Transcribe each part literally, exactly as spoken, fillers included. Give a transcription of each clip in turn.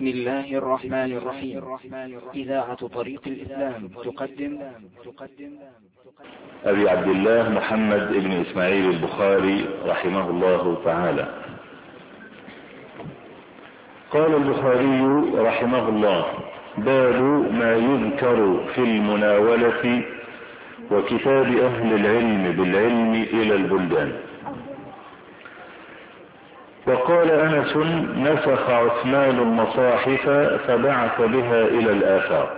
بسم الله الرحمن الرحيم. إذاعة طريق الإسلام تقدم أبي عبد الله محمد بن إسماعيل البخاري رحمه الله تعالى. قال البخاري رحمه الله: باب ما يذكر في المناولة وكتاب أهل العلم بالعلم إلى البلدان. وقال أنس: نسخ عثمان المصاحف فبعث بها إلى الآفاق.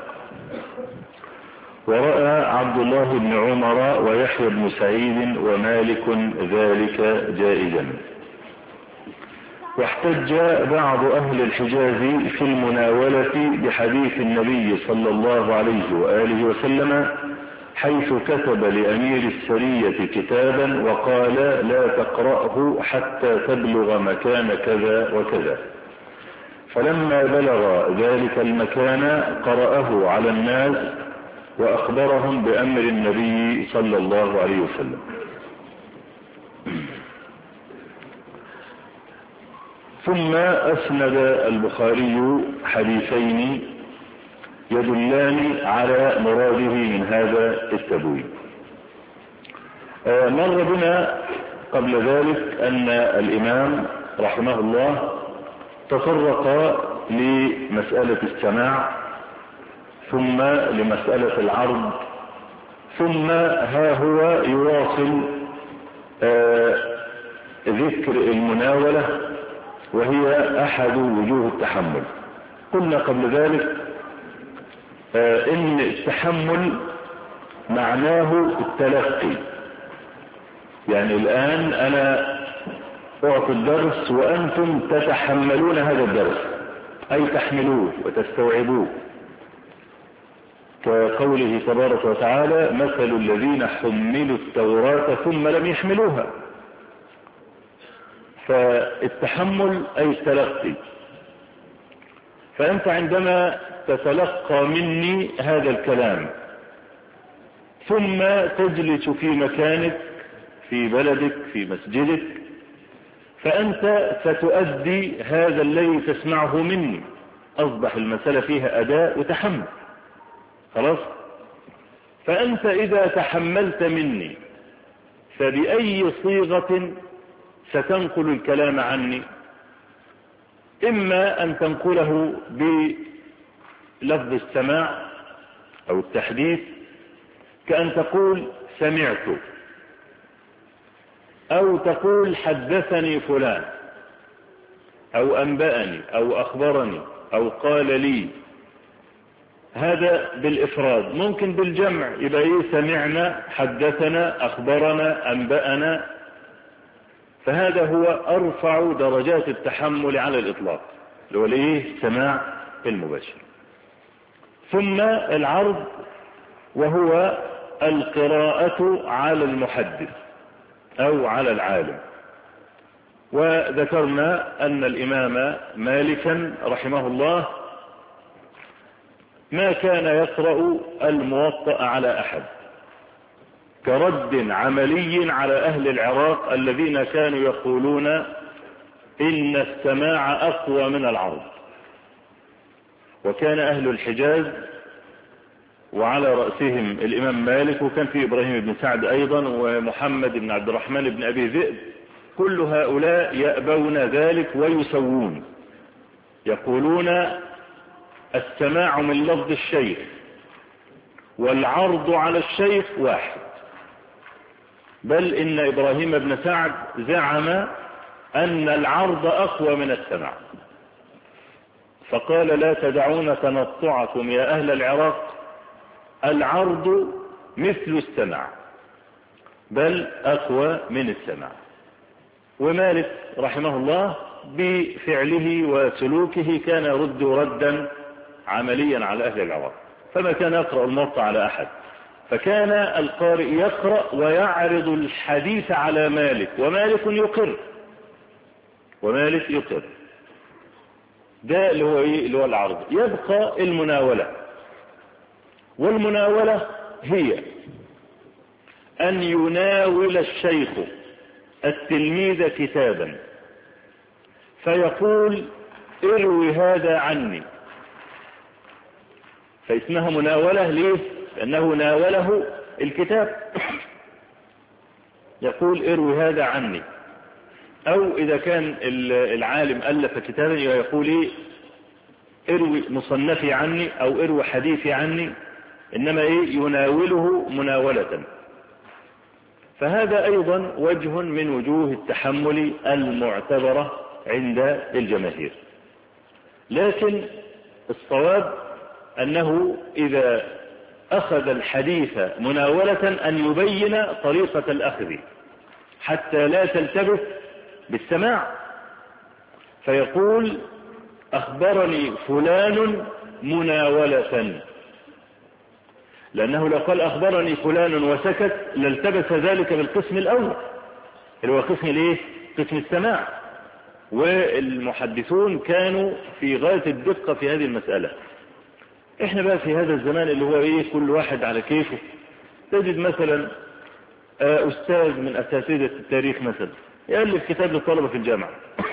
ورأى عبد الله بن عمر ويحيى بن سعيد ومالك ذلك جائزا. واحتج بعض أهل الحجاز في المناولة بحديث النبي صلى الله عليه وآله وسلم حيث كتب لأمير السرية كتابا وقال: لا تقرأه حتى تبلغ مكان كذا وكذا. فلما بلغ ذلك المكان قرأه على الناس وأخبرهم بأمر النبي صلى الله عليه وسلم. ثم أسند البخاري حديثين يدلان على مراده من هذا التبويب. مر بنا قبل ذلك أن الإمام رحمه الله تطرق لمسألة السماع، ثم لمسألة العرض، ثم ها هو يواصل ذكر المناولة وهي أحد وجوه التحمل. قلنا قبل ذلك ان التحمل معناه التلقي، يعني الآن أنا أعطي الدرس وأنتم تتحملون هذا الدرس، أي تحملوه وتستوعبوه، كقوله تبارك وتعالى: مثل الذين حملوا التوراة ثم لم يحملوها. فالتحمل أي التلقي. فأنت عندما تتلقى مني هذا الكلام ثم تجلس في مكانك في بلدك في مسجدك، فأنت ستؤدي هذا الذي تسمعه مني. أصبح المسألة فيها أداء وتحمل، خلاص؟ فأنت إذا تحملت مني فبأي صيغة ستنقل الكلام عني؟ إما أن تنقله بلفظ السماع أو التحديث، كأن تقول سمعت، أو تقول حدثني فلان، أو أنبأني، أو أخبرني، أو قال لي. هذا بالإفراد. ممكن بالجمع يبقى إيه؟ سمعنا، حدثنا، أخبرنا، أنبأنا. فهذا هو أرفع درجات التحمل على الإطلاق، اللي هو الإيه؟ السماع المباشر. ثم العرض، وهو القراءة على المحدث أو على العالم. وذكرنا أن الإمام مالكا رحمه الله ما كان يقرأ الموطأ على أحد، كرد عملي على أهل العراق الذين كانوا يقولون إن السماع أقوى من العرض. وكان أهل الحجاز وعلى رأسهم الإمام مالك، وكان في إبراهيم بن سعد أيضا، ومحمد بن عبد الرحمن بن أبي ذئب، كل هؤلاء يأبون ذلك ويسوون، يقولون السماع من لفظ الشيخ والعرض على الشيخ واحد. بل إن إبراهيم بن سعد زعم أن العرض أقوى من السماع، فقال: لا تدعون تنطعكم يا أهل العراق، العرض مثل السماع بل أقوى من السماع. ومالك رحمه الله بفعله وسلوكه كان يرد ردا عمليا على أهل العراق، فما كان يقرأ الموطأ على أحد. فكان القارئ يقرأ ويعرض الحديث على مالك، ومالك يقر ومالك يقر ده اللي هو ايه؟ اللي هو العرض. يبقى المناولة. والمناولة هي أن يناول الشيخ التلميذ كتابا فيقول اروي هذا عني، فاسمها مناولة. ليه؟ لأنه ناوله الكتاب. يقول اروي هذا عني. أو إذا كان العالم ألف كتابا يقول ايه اروي مصنفي عني أو اروي حديثي عني، إنما ايه يناوله مناولة. فهذا أيضا وجه من وجوه التحمل المعتبرة عند الجماهير. لكن الصواب أنه إذا أخذ الحديث مناولة أن يبين طريقة الأخذ حتى لا تلتبس بالسماع، فيقول أخبرني فلان مناولة، لأنه لو قال أخبرني فلان وسكت لالتبس ذلك بالقسم الأول اللي هو قسم الايه؟ قسم السماع. والمحدثون كانوا في غاية الدقة في هذه المسألة. احنا بقى في هذا الزمان اللي هو ايه كل واحد على كيفه. تجد مثلا أستاذ من أساتذة التاريخ مثلا يألف كتاب للطلبة في الجامعة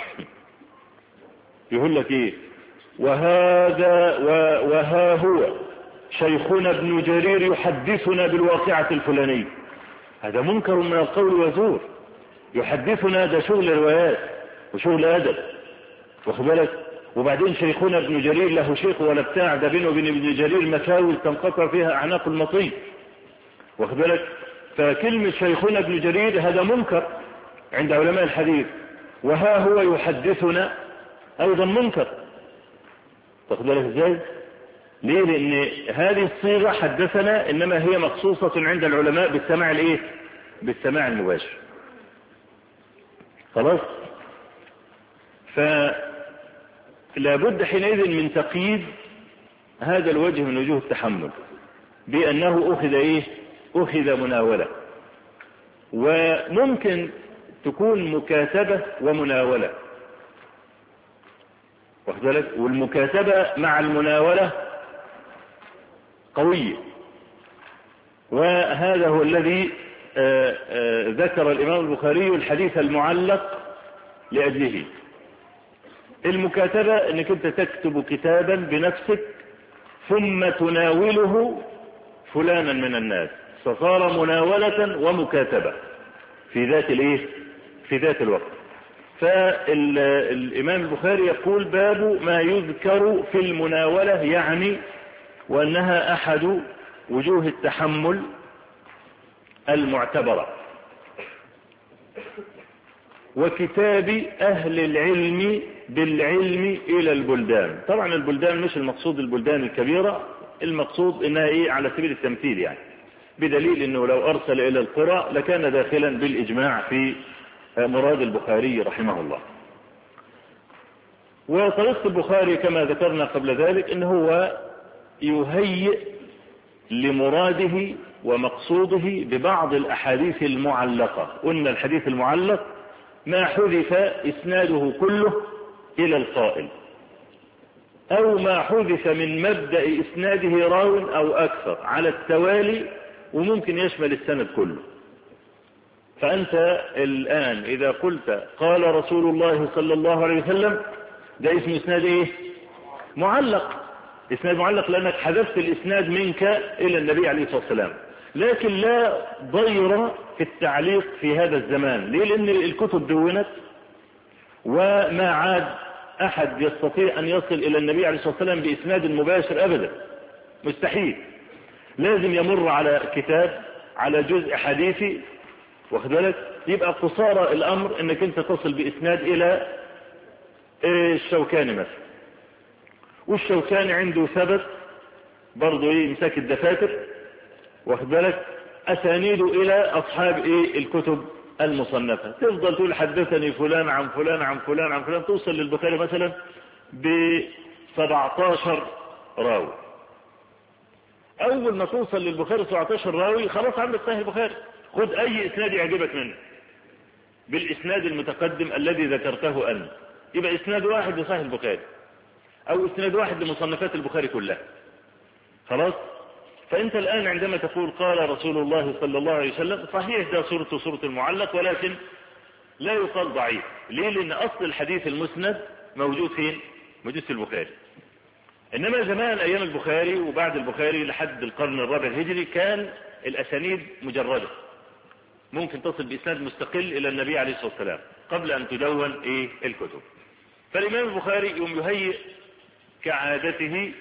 يقول لك ايه وهذا وها هو شيخنا ابن جرير يحدثنا بالواقعة الفلانية. هذا منكر من القول وزور. يحدثنا ده شغل روايات وشغل أدب، واخد بالك؟ وبعدين شيخنا ابن جرير له شيخ ولا بتاع، ده بينه وبين ابن جرير مساوي تنقطع فيها أعناق المطين، واخد بالك؟ فكلمة شيخنا ابن جرير هذا منكر عند علماء الحديث، وها هو يحدثنا أيضا منكر، واخد بالك ازاي؟ ليه؟ لأن هذه الصيغة حدثنا إنما هي مخصوصة عند العلماء بالسماع الايه؟ بالسماع المباشر. خلاص؟ فلا بد حينئذ من تقييد هذا الوجه من وجوه التحمل بأنه أخذ إيه؟ أخذ مناولة. وممكن تكون مكاتبة ومناولة، واخد بالك؟ والمكاتبة مع المناولة قوية، وهذا هو الذي آآ آآ ذكر الإمام البخاري الحديث المعلق لأجله. المكاتبة انك انت تكتب كتابا بنفسك ثم تناوله فلانا من الناس، فصار مناولة ومكاتبة في ذات الايه؟ في ذات الوقت. فالإمام البخاري يقول باب ما يذكر في المناولة، يعني وأنها أحد وجوه التحمل المعتبرة. وكتاب أهل العلم بالعلم إلى البلدان. طبعا البلدان مش المقصود البلدان الكبيرة، المقصود إنها إيه على سبيل التمثيل، يعني بدليل إنه لو أرسل إلى القرى لكان داخلا بالإجماع في مراد البخاري رحمه الله. وطريقة البخاري كما ذكرنا قبل ذلك إنه هو يهيئ لمراده ومقصوده ببعض الأحاديث المعلقة. قلنا الحديث المعلق ما حذف إسناده كله إلى القائل، أو ما حذف من مبدأ إسناده راو أو أكثر على التوالي، وممكن يشمل السند كله. فأنت الآن إذا قلت قال رسول الله صلى الله عليه وسلم، ده اسم إسناد إيه؟ معلق. إسناد معلق لأنك حذفت الإسناد منك إلى النبي عليه الصلاة والسلام. لكن لا ضير في التعليق في هذا الزمان. ليه؟ لأن الكتب دونت وما عاد أحد يستطيع أن يصل إلى النبي عليه الصلاة والسلام بإسناد مباشر أبدا، مستحيل. لازم يمر على كتاب، على جزء حديثي، واخد بالك؟ يبقى قصارى الأمر أنك أنت تصل بإسناد إلى الشوكاني مثلا، والشوكاني عنده ثبت برضه إيه مساك الدفاتر، واخد بالك؟ أسانيده إلى أصحاب إيه الكتب المصنفة. تفضل تقول حدثني فلان عن فلان عن فلان عن فلان، توصل للبخاري مثلا ب سبعتاشر راوي. أول ما توصل للبخاري سبعتاشر راوي خلاص عندك صحيح البخاري. خد أي إسناد يعجبك منه بالإسناد المتقدم الذي ذكرته أنت، يبقى إسناد واحد لصحيح البخاري أو إسناد واحد لمصنفات البخاري كلها. خلاص؟ فأنت الآن عندما تقول قال رسول الله صلى الله عليه وسلم، صحيح ده صورته صورة المعلق، ولكن لا يقال ضعيف. ليه؟ لأن أصل الحديث المسند موجود فين؟ مجوس البخاري. إنما زمان أيام البخاري وبعد البخاري لحد القرن الرابع الهجري كان الأسانيد مجردة، ممكن تصل بإسناد مستقل إلى النبي عليه الصلاة والسلام قبل أن تدون إيه الكتب. فالإمام البخاري يوم يهيئ كعادته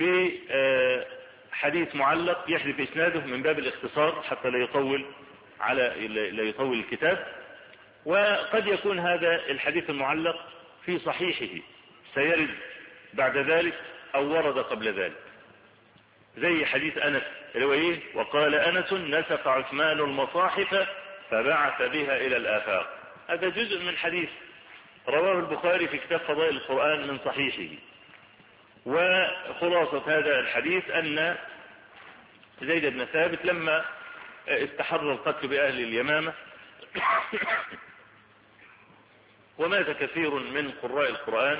بحديث معلق يحذف إسناده من باب الاختصار حتى لا يطول على لا يطول الكتاب. وقد يكون هذا الحديث المعلق في صحيحه سيرد بعد ذلك أو ورد قبل ذلك، زي حديث أنس اللي هو إيه؟ وقال أنس نسق عثمان المصاحف فبعث بها إلى الآفاق. هذا جزء من حديث رواه البخاري في كتاب فضائل القرآن من صحيحه. وخلاصة هذا الحديث أن زيد بن ثابت لما استحر القتل بأهل اليمامة ومات كثير من قراء القرآن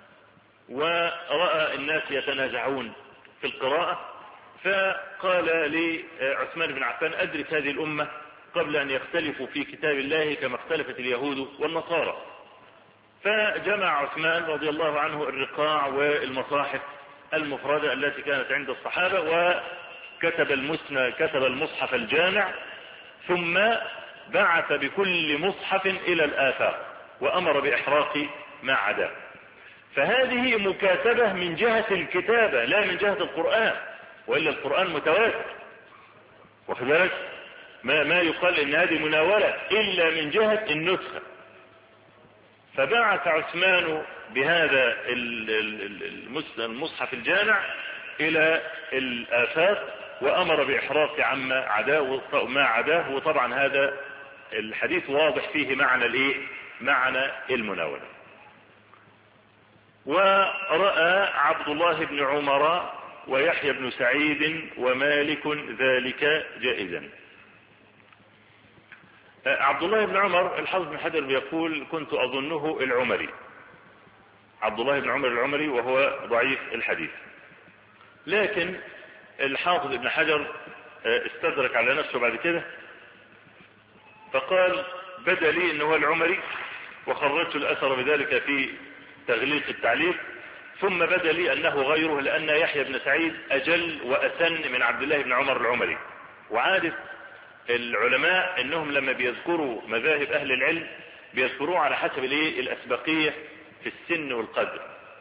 ورأى الناس يتنازعون في القراءة، فقال لعثمان بن عفان أدرك هذه الأمة قبل أن يختلفوا في كتاب الله كما اختلفت اليهود والنصارى. فجمع عثمان رضي الله عنه الرقاع والمصاحف المفردة التي كانت عند الصحابة وكتب المسنى كتب المصحف الجامع، ثم بعث بكل مصحف إلى الآفاق وأمر بإحراق ما عداه. فهذه مكاتبة من جهة الكتابة لا من جهة القرآن، وإلا القرآن متواتر، واخد بالك؟ ما, ما يقال إن هذه مناولة إلا من جهة النسخة. فبعث عثمان بهذا المصحف الجامع إلى الآفاق وأمر بإحراق عما عداه ما عداه. وطبعا هذا الحديث واضح فيه معنى الإيه؟ معنى المناولة. ورأى عبد الله بن عمر ويحيى بن سعيد ومالك ذلك جائزا. عبد الله بن عمر الحافظ بن حجر بيقول كنت أظنه العمري، عبد الله بن عمر العمري، وهو ضعيف الحديث. لكن الحافظ ابن حجر استدرك على نفسه بعد كده فقال بدا لي انه هو العمري، وخرجت الاثر بذلك في تغليق التعليق، ثم بدا لي انه غيره لان يحيى بن سعيد اجل واسن من عبد الله بن عمر العمري. وعادة العلماء انهم لما بيذكروا مذاهب اهل العلم بيذكروه على حسب الايه الاسبقية في السن والقدر.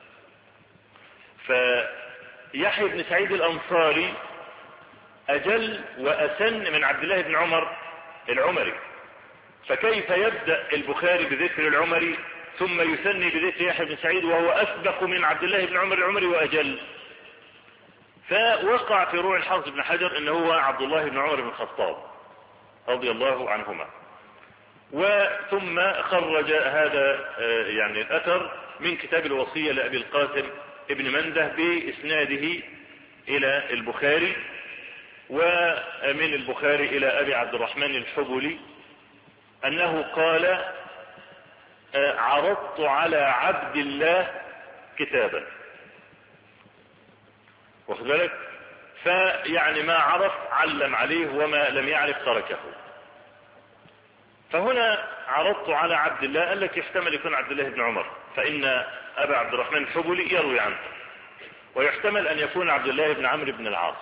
فيحيى بن سعيد الانصاري اجل واسن من عبد الله بن عمر العمري، فكيف يبدأ البخاري بذكر العمري ثم يثني بذكر يحيى بن سعيد وهو أسبق من عبد الله بن عمر العمري وأجل؟ فوقع في روح الحافظ بن حجر انه هو عبد الله بن عمر بن الخطاب رضي الله عنهما. وثم خرج هذا يعني الأثر من كتاب الوصية لأبي القاسم ابن منده بإسناده إلى البخاري، ومن البخاري إلى أبي عبد الرحمن الحبلي أنه قال عرضت على عبد الله كتابا، واخد بالك؟ فيعني ما عرف علم عليه وما لم يعرف تركه. فهنا عرضت على عبد الله قال لك يحتمل يكون عبد الله بن عمر، فإن أبا عبد الرحمن الحبلي يروي عنه، ويحتمل أن يكون عبد الله بن عمرو بن العاص،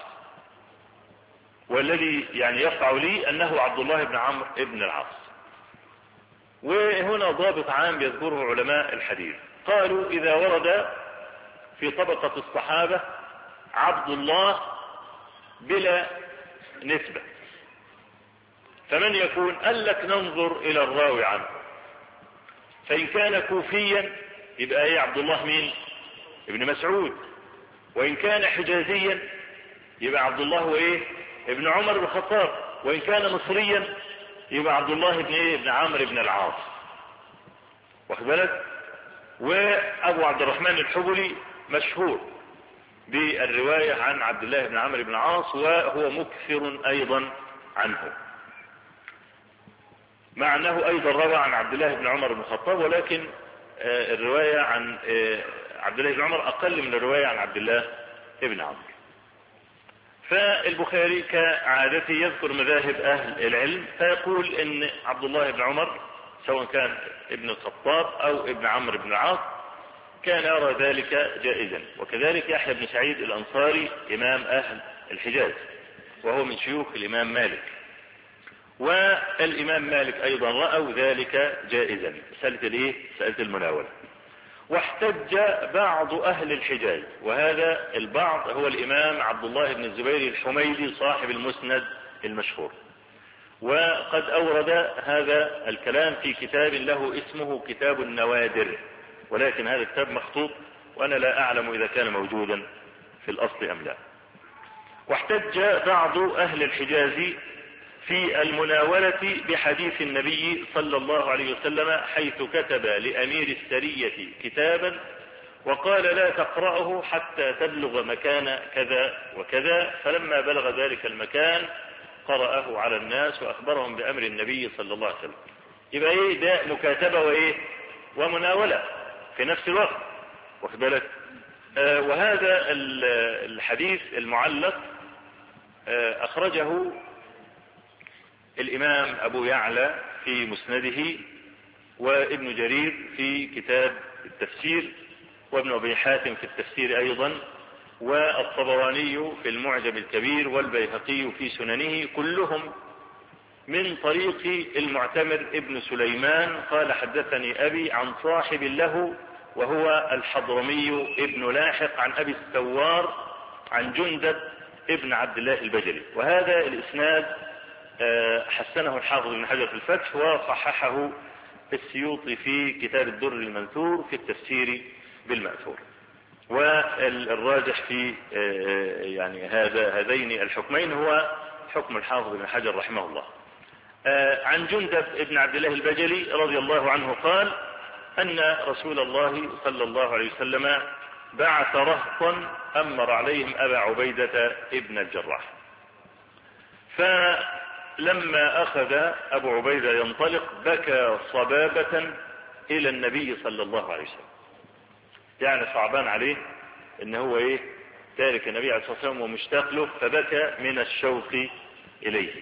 والذي يعني يقع لي أنه عبد الله بن عمرو بن العاص. وهنا ضابط عام يذكره علماء الحديث، قالوا إذا ورد في طبقة الصحابة عبد الله بلا نسبة فمن يكون؟ قال لك ننظر إلى الراوي عنه، فإن كان كوفيا يبقى ايه عبد الله مين؟ ابن مسعود. وإن كان حجازيا يبقى عبد الله هو ايه؟ ابن عمر بن الخطاب. وإن كان مصريا يبقى عبد الله بن ايه؟ ابن عمرو بن العاص، واخد بالك؟ وابو عبد الرحمن الحبلي مشهور بالرواية عن عبد الله بن عمرو بن العاص، وهو مكثر ايضا عنه، مع انه ايضا روى عن عبد الله بن عمر بن الخطاب، ولكن الرواية عن عبد الله بن عمر اقل من الرواية عن عبد الله بن عمرو. فالبخاري كعادته يذكر مذاهب اهل العلم، فيقول ان عبد الله بن عمر سواء كان ابن الخطاب او ابن عمرو بن العاص كان يرى ذلك جائزا. وكذلك يحيى بن سعيد الأنصاري إمام أهل الحجاز وهو من شيوخ الإمام مالك، والإمام مالك أيضا رأوا ذلك جائزا، مسألة الإيه؟ مسألة المناولة. واحتج بعض أهل الحجاز، وهذا البعض هو الإمام عبد الله بن الزبير الحميدي صاحب المسند المشهور، وقد أورد هذا الكلام في كتاب له اسمه كتاب النوادر، ولكن هذا الكتاب مخطوط وأنا لا أعلم إذا كان موجودا في الأصل أم لا. واحتج بعض أهل الحجاز في المناولة بحديث النبي صلى الله عليه وسلم حيث كتب لأمير السرية كتابا وقال لا تقرأه حتى تبلغ مكان كذا وكذا، فلما بلغ ذلك المكان قرأه على الناس وأخبرهم بأمر النبي صلى الله عليه وسلم. يبقى ايه ده؟ مكاتبة وايه ومناولة في نفس الوقت، واخد بالك؟ آه وهذا الحديث المعلق آه أخرجه الإمام أبو يعلى في مسنده، وابن جرير في كتاب التفسير، وابن أبي حاتم في التفسير أيضا، والطبراني في المعجم الكبير، والبيهقي في سننه، كلهم من طريق المعتمر ابن سليمان قال حدثني أبي عن صاحب له وهو الحضرمي ابن لاحق عن أبي الثوار عن جندب ابن عبد الله البجلي. وهذا الإسناد حسنه الحافظ بن حجر في الفتح، وصححه السيوطي في كتاب الدر المنثور في التفسير بالمأثور. والراجح في يعني هذا هذين الحكمين هو حكم الحافظ بن حجر رحمه الله. عن جندب ابن عبد الله البجلي رضي الله عنه قال أن رسول الله صلى الله عليه وسلم بعث رهطا أمر عليهم أبا عبيدة ابن الجراح، فلما أخذ أبو عبيدة ينطلق بكى صبابة إلى النبي صلى الله عليه وسلم، يعني صعبان عليه إن هو إيه تارك النبي عليه الصلاة والسلام ومشتاق له، فبكى من الشوق إليه.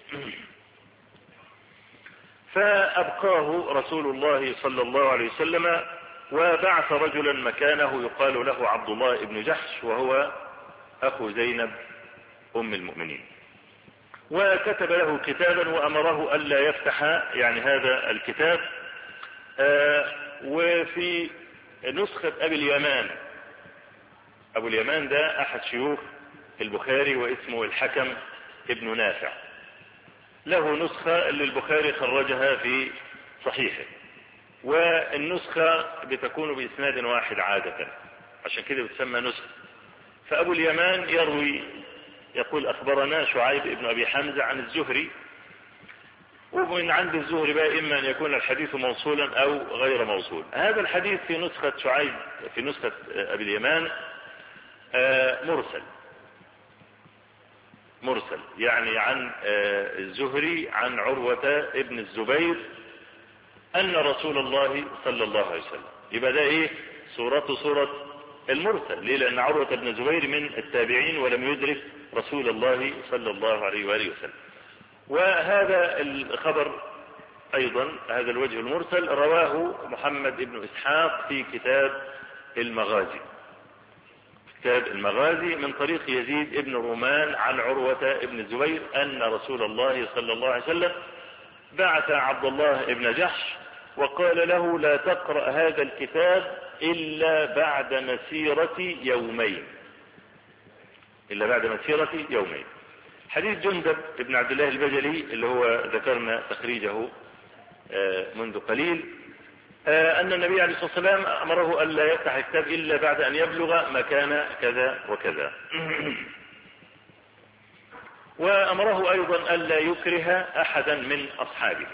فأبقاه رسول الله صلى الله عليه وسلم وبعث رجلا مكانه يقال له عبد الله بن جحش، وهو أخو زينب أم المؤمنين، وكتب له كتابا وأمره ألا يفتح يعني هذا الكتاب. آه وفي نسخة أبي اليمان، أبو اليمان ده أحد شيوخ البخاري واسمه الحكم ابن نافع، له نسخة اللي البخاري خرجها في صحيحه، والنسخة بتكون بإسناد واحد عادة، عشان كده بتسمى نسخة. فأبو اليمان يروي يقول أخبرنا شعيب ابن أبي حمزة عن الزهري، ومن عند الزهري بقى إما أن يكون الحديث موصولا أو غير موصول. هذا الحديث في نسخة شعيب في نسخة أبي اليمان مرسل مرسل يعني عن الزهري عن عروة ابن الزبير أن رسول الله صلى الله عليه وسلم. يبقى ده إيه صورته صورة المرسل. ليه؟ لأن عروة ابن الزبير من التابعين ولم يدرك رسول الله صلى الله عليه وآله وسلم. وهذا الخبر أيضا هذا الوجه المرسل رواه محمد بن إسحاق في كتاب المغازي كتاب المغازي من طريق يزيد ابن رومان عن عروة ابن الزبير أن رسول الله صلى الله عليه وسلم بعث عبد الله ابن جحش وقال له لا تقرأ هذا الكتاب إلا بعد مسيرة يومين إلا بعد مسيرة يومين. حديث جندب ابن عبد الله البجلي اللي هو ذكرنا تخريجه منذ قليل أن النبي عليه الصلاة والسلام أمره ألا يفتح الكتاب إلا بعد أن يبلغ مكان كذا وكذا وأمره أيضا ألا يكره أحدا من أصحابه.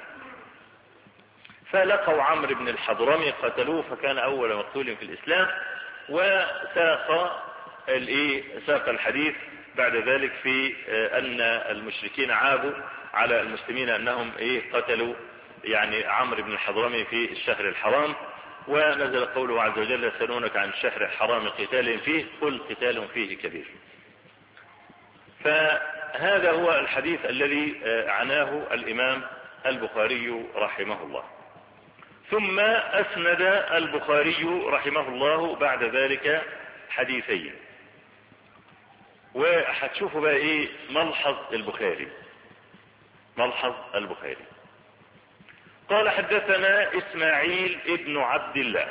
فلقوا عمرو بن الحضرمي قتلوه فكان أول مقتول في الإسلام، وساق ساق الحديث بعد ذلك في أن المشركين عابوا على المسلمين أنهم إيه قتلوا يعني عمرو بن الحضرمي في الشهر الحرام، ونزل قوله عز وجل يسألونك عن الشهر الحرام قتال فيه قل قتال فيه كبير. فهذا هو الحديث الذي عناه الإمام البخاري رحمه الله. ثم أسند البخاري رحمه الله بعد ذلك حديثين. وهتشوفوا بقى ايه ملحظ البخاري. ملحظ البخاري قال حدثنا إسماعيل ابن عبد الله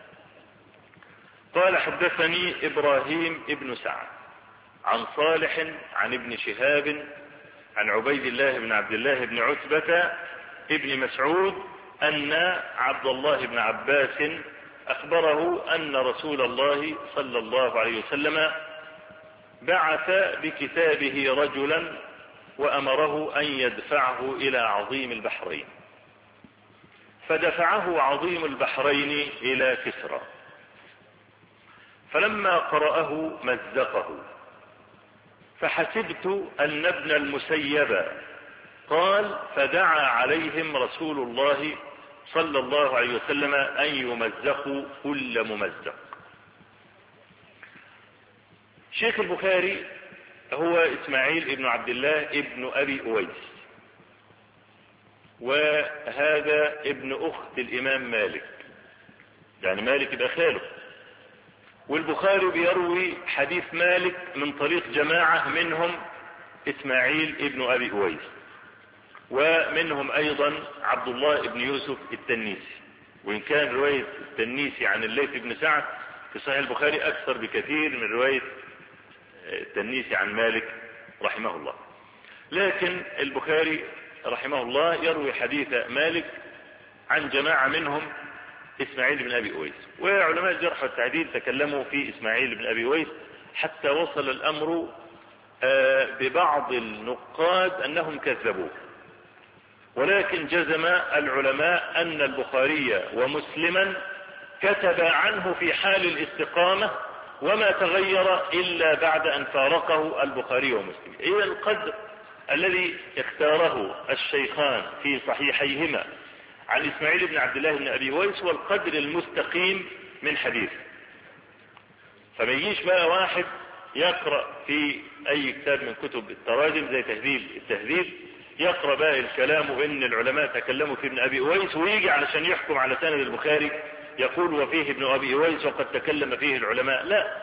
قال حدثني إبراهيم ابن سعد عن صالح عن ابن شهاب عن عبيد الله بن عبد الله بن عتبة ابن مسعود أن عبد الله بن عباس أخبره أن رسول الله صلى الله عليه وسلم بعث بكتابه رجلا وأمره أن يدفعه إلى عظيم البحرين، فدفعه عظيم البحرين إلى كسرى، فلما قرأه مزقه، فحسبت أن ابن المسيب قال فدعا عليهم رسول الله صلى الله عليه وسلم أن يمزقوا كل ممزق. شيخ البخاري هو إسماعيل ابن عبد الله ابن أبي أويس، وهذا ابن أخت الإمام مالك، يعني مالك يبقى خاله، والبخاري بيروي حديث مالك من طريق جماعة منهم إسماعيل ابن أبي أويس، ومنهم أيضا عبد الله بن يوسف التنيسي، وإن كان رواية التنيسي عن الليث بن سعد في صحيح البخاري أكثر بكثير من رواية التنيسي عن مالك رحمه الله. لكن البخاري رحمه الله يروي حديث مالك عن جماعة منهم إسماعيل بن أبي أويس، وعلماء الجرح والتعديل تكلموا في إسماعيل بن أبي أويس حتى وصل الأمر ببعض النقاد أنهم كذبوه، ولكن جزم العلماء أن البخاري ومسلما كتب عنه في حال الاستقامة وما تغير إلا بعد أن فارقه البخاري ومسلم. إذا القدر الذي اختاره الشيخان في صحيحيهما عن إسماعيل بن عبد الله بن أبي أويس هو القدر المستقيم من حديث. فما يجيش بقى واحد يقرأ في أي كتاب من كتب التراجم زي تهذيب التهذيب يقرأ بقى الكلام وإن العلماء تكلموا في ابن أبي أويس، ويجي علشان يحكم على سند البخاري يقول وفيه ابن أبي أويس وقد تكلم فيه العلماء. لا،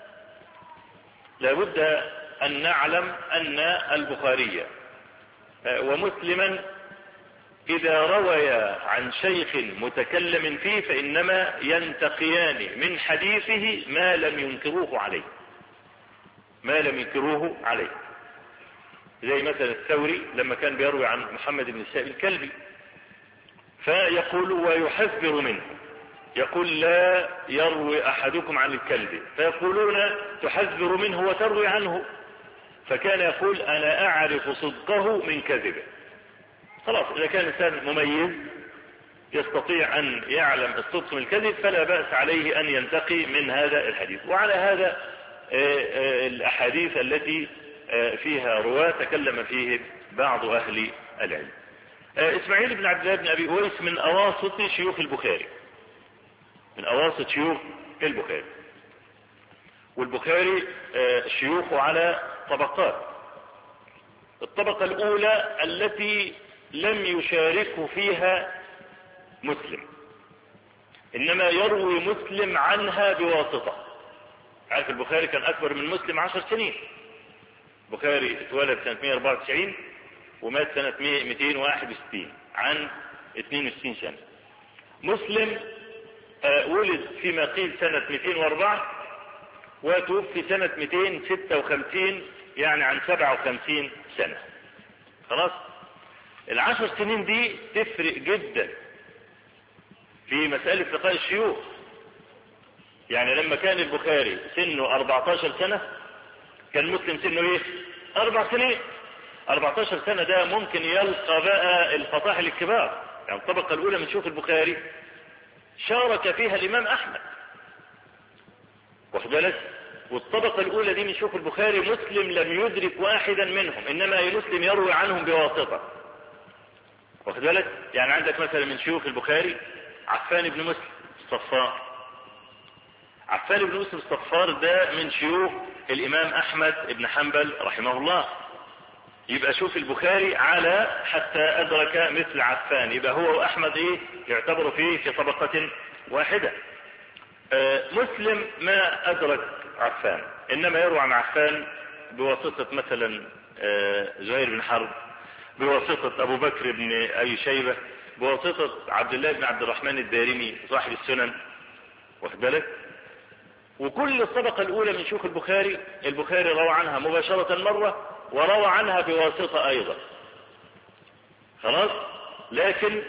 لابد أن نعلم أن البخاري ومسلما إذا رويا عن شيخ متكلم فيه فإنما ينتقيان من حديثه ما لم ينكروه عليه ما لم ينكروه عليه زي مثلا الثوري لما كان بيروي عن محمد بن السائب الكلبي فيقول ويحذر منه، يقول لا يروي أحدكم عن الكلب، فيقولون تحذر منه وتروي عنه، فكان يقول أنا أعرف صدقه من كذبه. خلاص، إذا كان إنسان مميز يستطيع أن يعلم الصدق من الكذب فلا بأس عليه أن ينتقي من هذا الحديث. وعلى هذا الأحاديث التي فيها رواة تكلم فيه بعض أهل العلم. إسماعيل بن عبد الله بن أبي أويس من أواسط شيوخ البخاري من أواسط شيوخ البخاري والبخاري شيوخه على طبقات. الطبقة الأولى التي لم يشاركه فيها مسلم، إنما يروي مسلم عنها بواسطة. عارف البخاري كان أكبر من مسلم عشر سنين. البخاري اتولد سنة مئة وأربعة وتسعين ومات سنة مئتين وواحد وستين عن اثنين وستين سنة. مسلم ولد فيما قيل سنة مئتين وأربعة وتوفي سنة مئتين وستة وخمسين، يعني عن سبعة وخمسين سنة. خلاص، العشر سنين دي تفرق جدا في مسألة لقاء الشيوخ. يعني لما كان البخاري سنه أربعة عشر سنة كان مسلم سنه ايه؟ أربع سنين. أربعة عشر سنة ده ممكن يلقى بقى الفطاحل الكبار. يعني الطبقة الأولى من شيوخ البخاري شارك فيها الإمام أحمد، واخد بالك؟ والطبقة الأولى دي من شيوخ البخاري مسلم لم يدرك واحدا منهم، إنما مسلم يروي عنهم بواسطة، واخد بالك؟ يعني عندك مثلا من شيوخ البخاري عفان بن مسلم الصفار. عفان بن مسلم الصفار ده من شيوخ الإمام أحمد بن حنبل رحمه الله، يبقى شوف البخاري على حتى أدرك مثل عفان، يبقى هو وأحمد إيه يعتبروا فيه في طبقة واحدة. آه مسلم ما أدرك عفان، إنما يروى عن عفان بواسطة مثلا آه زهير بن حرب، بواسطة أبو بكر بن أبي شيبة، بواسطة عبد الله بن عبد الرحمن الدارمي صاحب السنن، واخد بالك. وكل الطبقة الأولى من شيوخ البخاري، البخاري روى عنها مباشرة مرة وروى عنها بواسطة أيضا، خلاص. لكن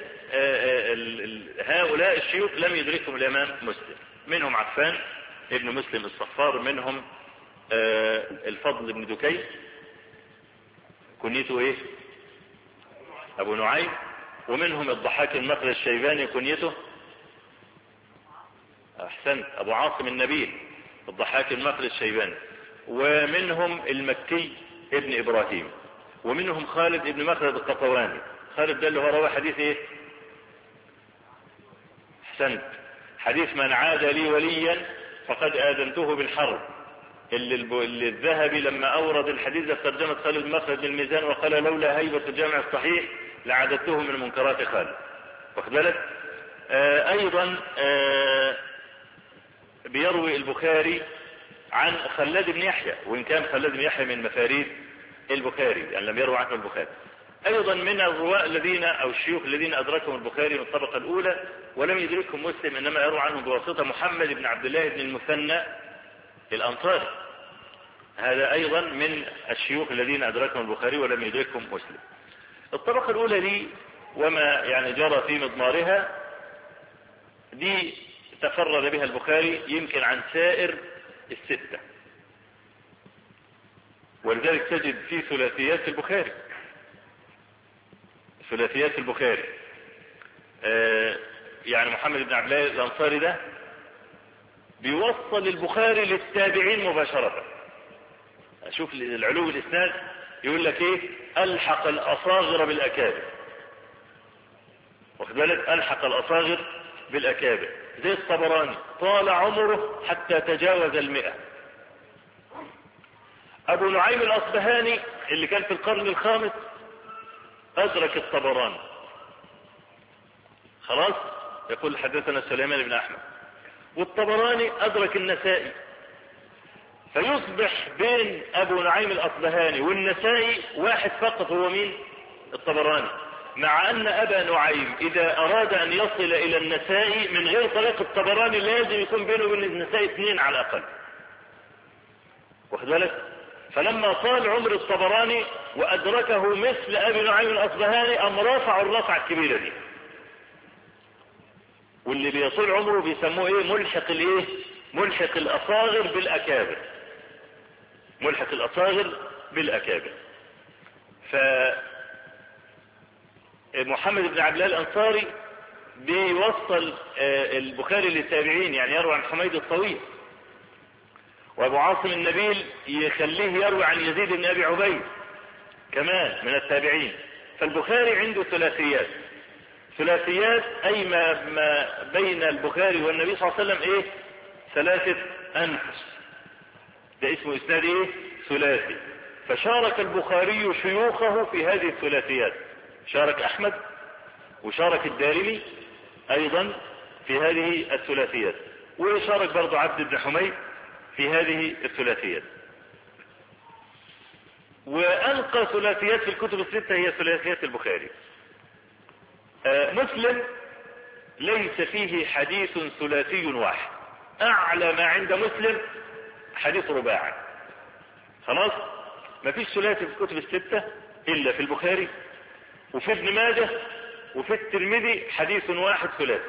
هؤلاء الشيوخ لم يدركهم الإمام مسلم، منهم عفان ابن مسلم الصفار، منهم الفضل بن دكين كنيته ايه ابو نعيم، ومنهم الضحاك النخل الشيباني كنيته احسنت ابو عاصم النبيل الضحاك النخل الشيباني، ومنهم المكي ابن ابراهيم، ومنهم خالد ابن مخلد القطواني. خالد ده اللي هو روى حديث ايه احسنت حديث من عاد لي وليا فقد آذنته بالحرب، اللي, اللي الذهبي لما اورد الحديث ترجمة خالد مخلد للميزان وقال لولا هيبة الجامع الصحيح لعددته من منكرات خالد، واخد بالك. آه ايضا آه بيروي البخاري عن خلاد بن يحيى، وان كان خلاد بن يحيى من مفاريد البخاري يعني لم يروي عنه البخاري. ايضا من الرواة الذين او الشيوخ الذين ادركهم البخاري من الطبقة الاولى ولم يدركهم مسلم، انما يروى عنهم بواسطة محمد بن عبد الله بن المثنى الانصاري، هذا ايضا من الشيوخ الذين ادركهم البخاري ولم يدركهم مسلم. الطبقة الاولى دي وما يعني جرى في مضمارها دي تفرد بها البخاري يمكن عن سائر الستة، ولذلك تجد في ثلاثيات البخاري ثلاثيات البخاري آه يعني محمد بن عبد الله الانصاري ده بيوصل البخاري للتابعين مباشرة. اشوف العلو الاسناد يقول لك ايه الحق الاصاغر بالاكابر، واخد بالك الحق الاصاغر بالاكابر، زي الطبراني طال عمره حتى تجاوز المئة. ابو نعيم الاصبهاني اللي كان في القرن الخامس ادرك الطبراني، خلاص يقول حدثنا سليمان بن احمد، والطبراني ادرك النسائي، فيصبح بين ابو نعيم الاصبهاني والنسائي واحد فقط هو مين الطبراني، مع ان ابا نعيم اذا اراد ان يصل الى النسائي من غير طريق الطبراني لازم يكون بينه وبين النسائي اثنين على الاقل، واخد بالك. فلما طال عمر الطبراني وادركه مثل ابي نعيم الاصبهاني ام رفع الرفعه الكبيره دي، واللي بيطول عمره بيسموه ايه ملحق الايه ملحق الاصاغر بالاكابر، ملحق الاصاغر بالاكابر. ف محمد بن عبد الله الانصاري بيوصل البخاري للتابعين، يعني يروي عن حميد الطويل، وابو عاصم النبيل يخليه يروي عن يزيد بن ابي عبيد كمان من التابعين. فالبخاري عنده ثلاثيات، ثلاثيات اي ما, ما بين البخاري والنبي صلى الله عليه وسلم ايه ثلاثة انفس، ده اسمه اسناد ايه ثلاثي. فشارك البخاري شيوخه في هذه الثلاثيات، شارك احمد وشارك الدارمي ايضا في هذه الثلاثيات، وشارك برضو عبد بن حميد في هذه الثلاثيات. وأنقى ثلاثيات في الكتب الستة هي ثلاثيات البخاري. آه مسلم ليس فيه حديث ثلاثي واحد، أعلى ما عند مسلم حديث رباعي، خلاص ما فيش ثلاثي في الكتب الستة إلا في البخاري وفي ابن ماجه وفي الترمذي حديث واحد ثلاثي،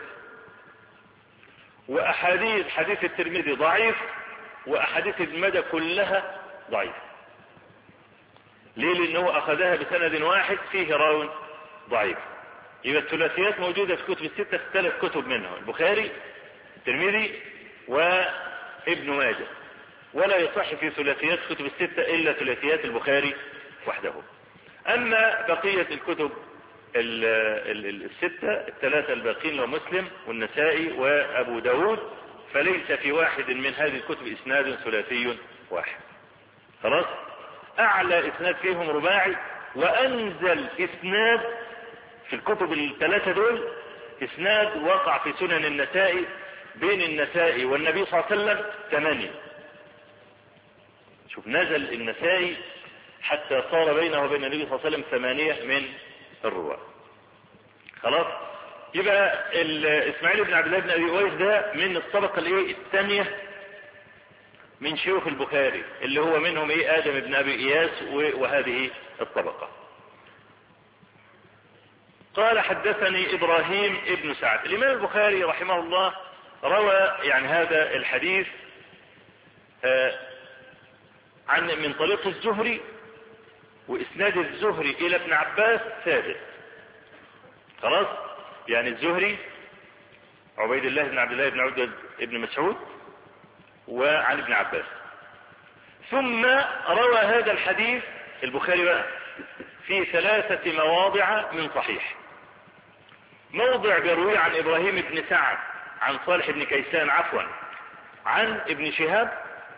وأحاديث حديث الترمذي ضعيف واحاديث ابن ماجه كلها ضعيف. ليه؟ لانه اخذها بسند واحد فيه راو ضعيف. يبقى الثلاثيات موجودة في كتب الستة، في ثلاث كتب منهم البخاري الترمذي وابن ماجه، ولا يصح في ثلاثيات كتب الستة الا ثلاثيات البخاري وحده. اما بقية الكتب الستة الثلاثة الباقين ومسلم والنسائي وابو داود فليس في واحد من هذه الكتب اسناد ثلاثي واحد، خلاص. اعلى اسناد فيهم رباعي وأنزل إسناد في الكتب الثلاثة دول، إسناد وقع في سنن النسائي بين النسائي والنبي صلى الله عليه وسلم ثمانية. شوف، نزل النسائي حتى صار بينه وبين النبي صلى الله عليه وسلم ثمانية من الرواة. خلاص، يبقى إسماعيل بن عبد الله بن أبي أويس ده من الطبقة الايه الثانية من شيوخ البخاري، اللي هو منهم ايه آدم بن أبي إياس وهذه الطبقة. قال حدثني إبراهيم ابن سعد. الإمام البخاري رحمه الله روى يعني هذا الحديث آه عن من طريق الزهري، وإسناد الزهري إلى ابن عباس ثابت. خلاص، يعني الزهري عبيد الله بن عبد الله بن عبد بن مسعود وعن ابن عباس. ثم روى هذا الحديث البخاري بقى في ثلاثة مواضع من صحيح. موضع بيروي عن إبراهيم بن سعد عن صالح بن كيسان عفوا عن ابن شهاب،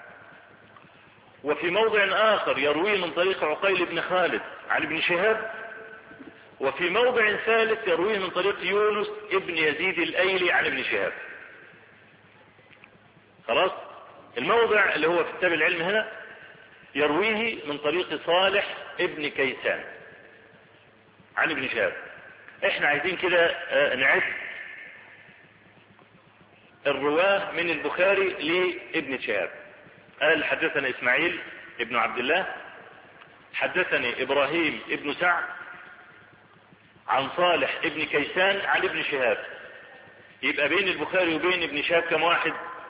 وفي موضع آخر يروي من طريق عقيل بن خالد عن ابن شهاب، وفي موضع ثالث يرويه من طريق يونس ابن يزيد الأيلي عن ابن شهاب. خلاص، الموضع اللي هو في كتاب العلم هنا يرويه من طريق صالح ابن كيسان عن ابن شهاب. احنا عايزين كده نعد الرواه من البخاري لابن شهاب. قال حدثنا اسماعيل ابن عبد الله، حدثني ابراهيم ابن سعد عن صالح ابن كيسان عن ابن شهاب. يبقى بين البخاري وبين ابن شهاب كم واحد؟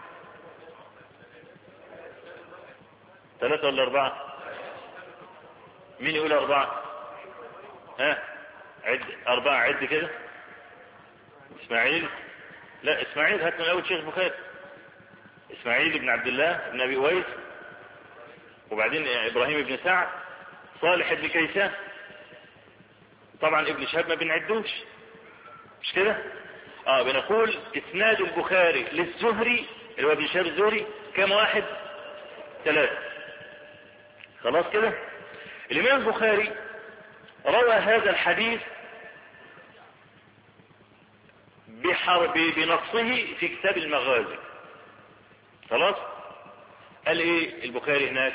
ثلاثة ولا أربعة؟ مين يقول أربعة؟ ها عد أربعة، عد كده. إسماعيل، لا إسماعيل هات من أول شيخ البخاري. إسماعيل بن عبد الله بن أبي أويس، وبعدين إبراهيم بن سعد، صالح بن كيسان. طبعا ابن شهاب ما بنعدوش، مش كده؟ اه بنقول اسناد البخاري للزهري اللي هو ابن شهاب الزهري كم واحد؟ ثلاثة. خلاص كده. الامام البخاري روى هذا الحديث بحرب بنصه في كتاب المغازي. خلاص، قال ايه البخاري هناك؟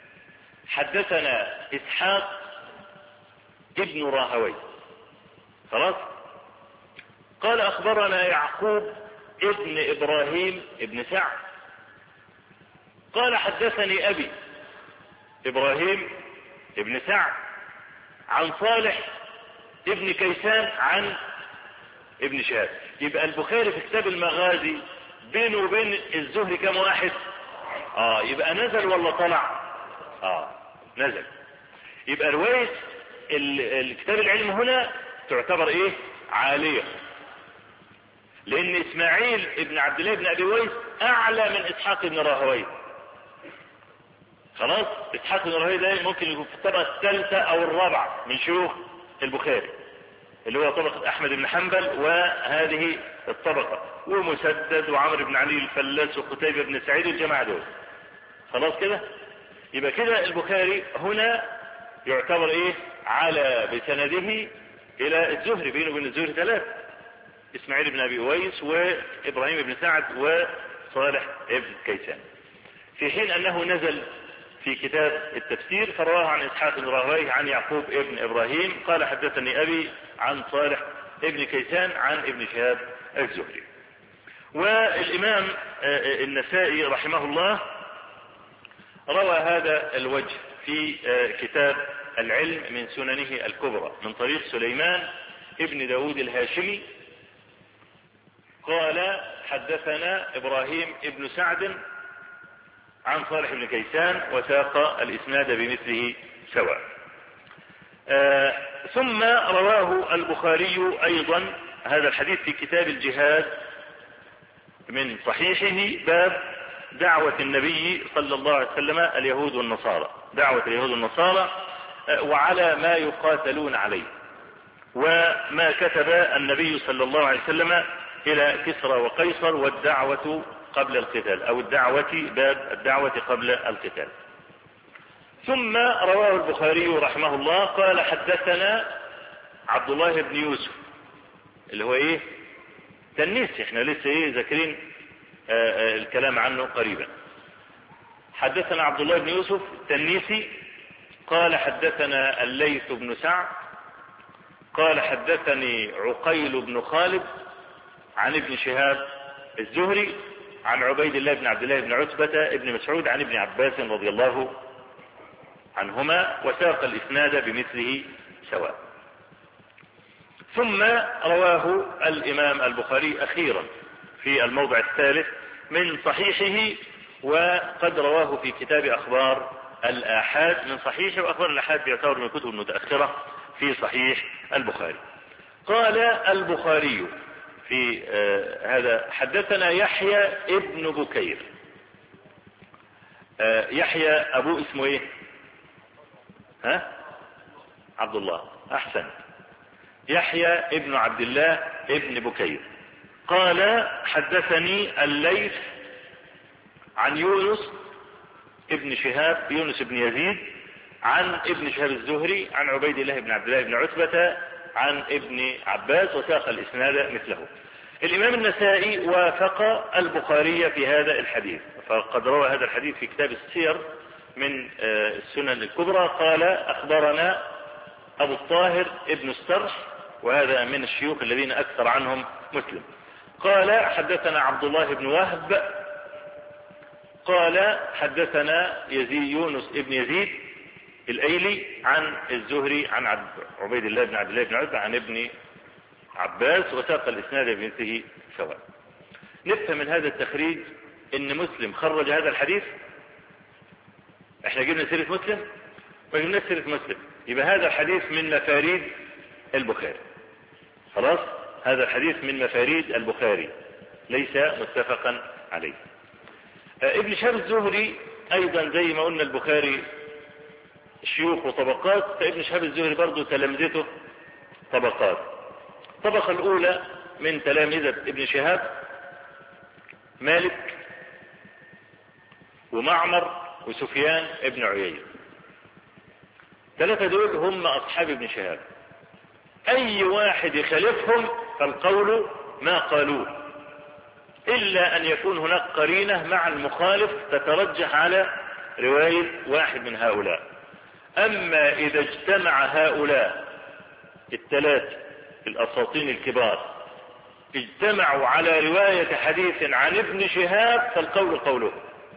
حدثنا اسحاق ابن راهوي. خلاص، قال اخبرنا يعقوب ابن ابراهيم ابن سعد قال حدثني ابي ابراهيم ابن سعد عن صالح ابن كيسان عن ابن شهاب. يبقى البخاري في كتاب المغازي بينه وبين الزهري كم واحد؟ اه يبقى نزل ولا طلع؟ اه نزل. يبقى رواية الكتاب العلم هنا تعتبر ايه؟ عالية، لان اسماعيل ابن عبد الله بن ابي ويس اعلى من اسحاق بن راهويه. خلاص، اسحاق بن راهويه ده ممكن يكون في الطبقة الثالثة او الرابعة من شيوخ البخاري، اللي هو طبقة احمد بن حنبل وهذه الطبقة، ومسدد وعمر بن علي الفلاس وقتيبة بن سعيد والجماعة دول. خلاص كده. يبقى كده البخاري هنا يعتبر ايه؟ على بسنده الى الزهري، بينه وبين الزهري ثلاث، اسماعيل بن ابي اويس وابراهيم بن سعد وصالح ابن كيسان، في حين انه نزل في كتاب التفسير فرواه عن اسحاق بن راهويه عن يعقوب ابن ابراهيم قال حدثني ابي عن صالح ابن كيسان عن ابن شهاب الزهري. والامام النسائي رحمه الله روى هذا الوجه في كتاب العلم من سننه الكبرى من طريق سليمان ابن داود الهاشمي قال حدثنا ابراهيم ابن سعد عن صالح بن كيسان وساق الاسناد بمثله سواء. آه ثم رواه البخاري ايضا هذا الحديث في كتاب الجهاد من صحيحه باب دعوة النبي صلى الله عليه وسلم اليهود والنصارى، دعوة اليهود والنصارى وعلى ما يقاتلون عليه، وما كتب النبي صلى الله عليه وسلم الى كسرى وقيصر والدعوة قبل القتال، او الدعوة باب الدعوة قبل القتال. ثم رواه البخاري رحمه الله قال حدثنا عبد الله بن يوسف اللي هو ايه تنيسي، احنا لسه ايه ذاكرين الكلام عنه قريبا. حدثنا عبد الله بن يوسف التنيسي قال حدثنا الليث بن سعد قال حدثني عقيل بن خالد عن ابن شهاب الزهري عن عبيد الله بن عبد الله بن عتبة ابن مسعود عن ابن عباس رضي الله عنهما، وساق الإسناد بمثله سواء. ثم رواه الإمام البخاري أخيرا في الموضع الثالث من صحيحه، وقد رواه في كتاب أخبار الآحاد من صحيحه، وأخبار الآحاد يعتبر من الكتب المتأخرة في صحيح البخاري. قال البخاري في آه هذا حدثنا يحيى ابن بكير. آه يحيى أبوه اسمه إيه؟ ها؟ عبد الله، أحسن. يحيى ابن عبد الله ابن بكير قال حدثني الليث عن يونس ابن شهاب يونس بن يزيد عن ابن شهاب الزهري عن عبيد الله بن عبد الله بن عتبة عن ابن عباس، وساق الإسناد مثله. الإمام النسائي وافق البخاري في هذا الحديث، فقد روى هذا الحديث في كتاب السير من السنن الكبرى. قال أخبرنا أبو الطاهر ابن السرح، وهذا من الشيوخ الذين أكثر عنهم مسلم. قال حدثنا عبد الله بن وهب قال حدثنا يزيد يونس ابن يزيد الأيلي عن الزهري عن عبيد الله بن عبد الله بن عتبة عن ابن عباس، وساق الإسناد بمثله سواء. نفهم من هذا التخريج ان مسلم خرج هذا الحديث. احنا جبنا سيرة مسلم وجبنا سيرة مسلم، يبقى هذا الحديث من مفاريد البخاري. خلاص، هذا الحديث من مفاريد البخاري ليس متفقا عليه. ابن شهاب الزهري ايضا زي ما قلنا البخاري شيوخ وطبقات، فابن شهاب الزهري برضو تلامذته طبقات. الطبقة الاولى من تلامذة ابن شهاب مالك ومعمر وسفيان ابن عيينة، ثلاثة دول هم اصحاب ابن شهاب. اي واحد يخالفهم فالقول ما قالوه، الا ان يكون هناك قرينة مع المخالف تترجح على رواية واحد من هؤلاء. اما اذا اجتمع هؤلاء الثلاث الاساطين الكبار اجتمعوا على رواية حديث عن ابن شهاب فالقول قوله.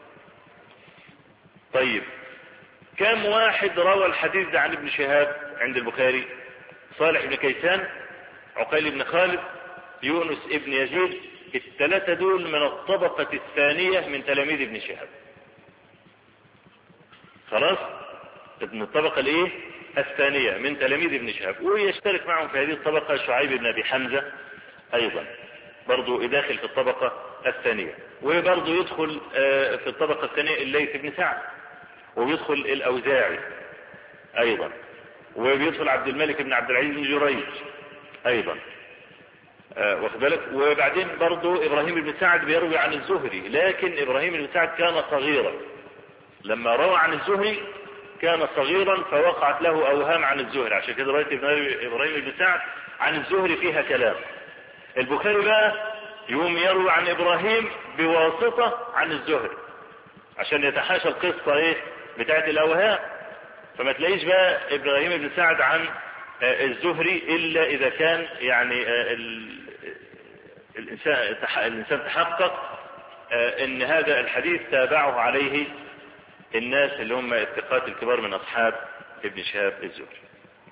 طيب كم واحد روى الحديث ده عن ابن شهاب عند البخاري؟ صالح بن كيسان، عقيل بن خالد، يونس ابن يزيد. الثلاثة دول من الطبقة الثانية من تلاميذ ابن شهاب. خلاص، من الطبقة الايه الثانية من تلاميذ ابن شهاب. ويشترك معهم في هذه الطبقة شعيب بن ابي حمزة ايضا برضو داخل في الطبقة الثانية، وبرضو يدخل في الطبقة الثانية الليث بن سعد، ويدخل الاوزاعي ايضا، وبيدخل عبد الملك بن عبد العزيز بن جريج ايضا. آه واخد بالك. وبعدين برضو ابراهيم بن سعد بيروي عن الزهري، لكن ابراهيم بن سعد كان صغيرا لما روى عن الزهري، كان صغيرا فوقعت له اوهام عن الزهري، عشان كده رواية ابراهيم بن سعد عن الزهري فيها كلام. البخاري بقى يوم يروي عن ابراهيم بواسطة عن الزهري عشان يتحاشى القصة ايه بتاعت الاوهام. فما تلاقيش بقى ابراهيم بن سعد عن الزهري الا اذا كان يعني الانسان الانسان تحقق ان هذا الحديث تابعه عليه الناس اللي هم الثقات الكبار من اصحاب ابن شهاب الزهري.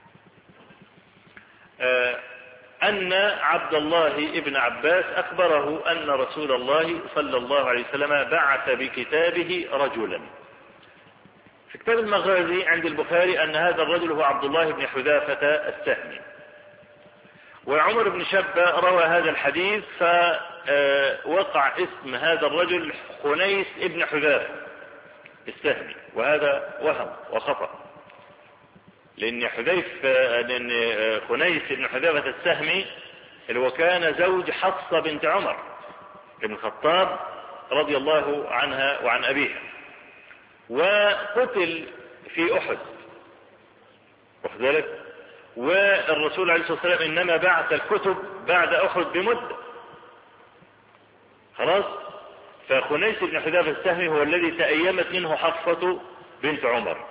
ان عبد الله ابن عباس اخبره ان رسول الله صلى الله عليه وسلم بعث بكتابه رجلا. في كتاب المغازي عند البخاري ان هذا الرجل هو عبد الله بن حذافة السهمي. وعمر بن شبة روى هذا الحديث فوقع اسم هذا الرجل خنيس ابن حذافة السهمي، وهذا وهم وخطأ، لان حذيف لان خنيس ابن حذافة السهمي اللي هو كان زوج حفصة بنت عمر بن الخطاب رضي الله عنها وعن ابيها، وقتل في أحد، واخد بالك؟ والرسول عليه الصلاة والسلام إنما بعث الكتب بعد أحد بمدة، خلاص. فخنيس بن حذافة السهمي هو الذي تأيمت منه حفصة بنت عمر.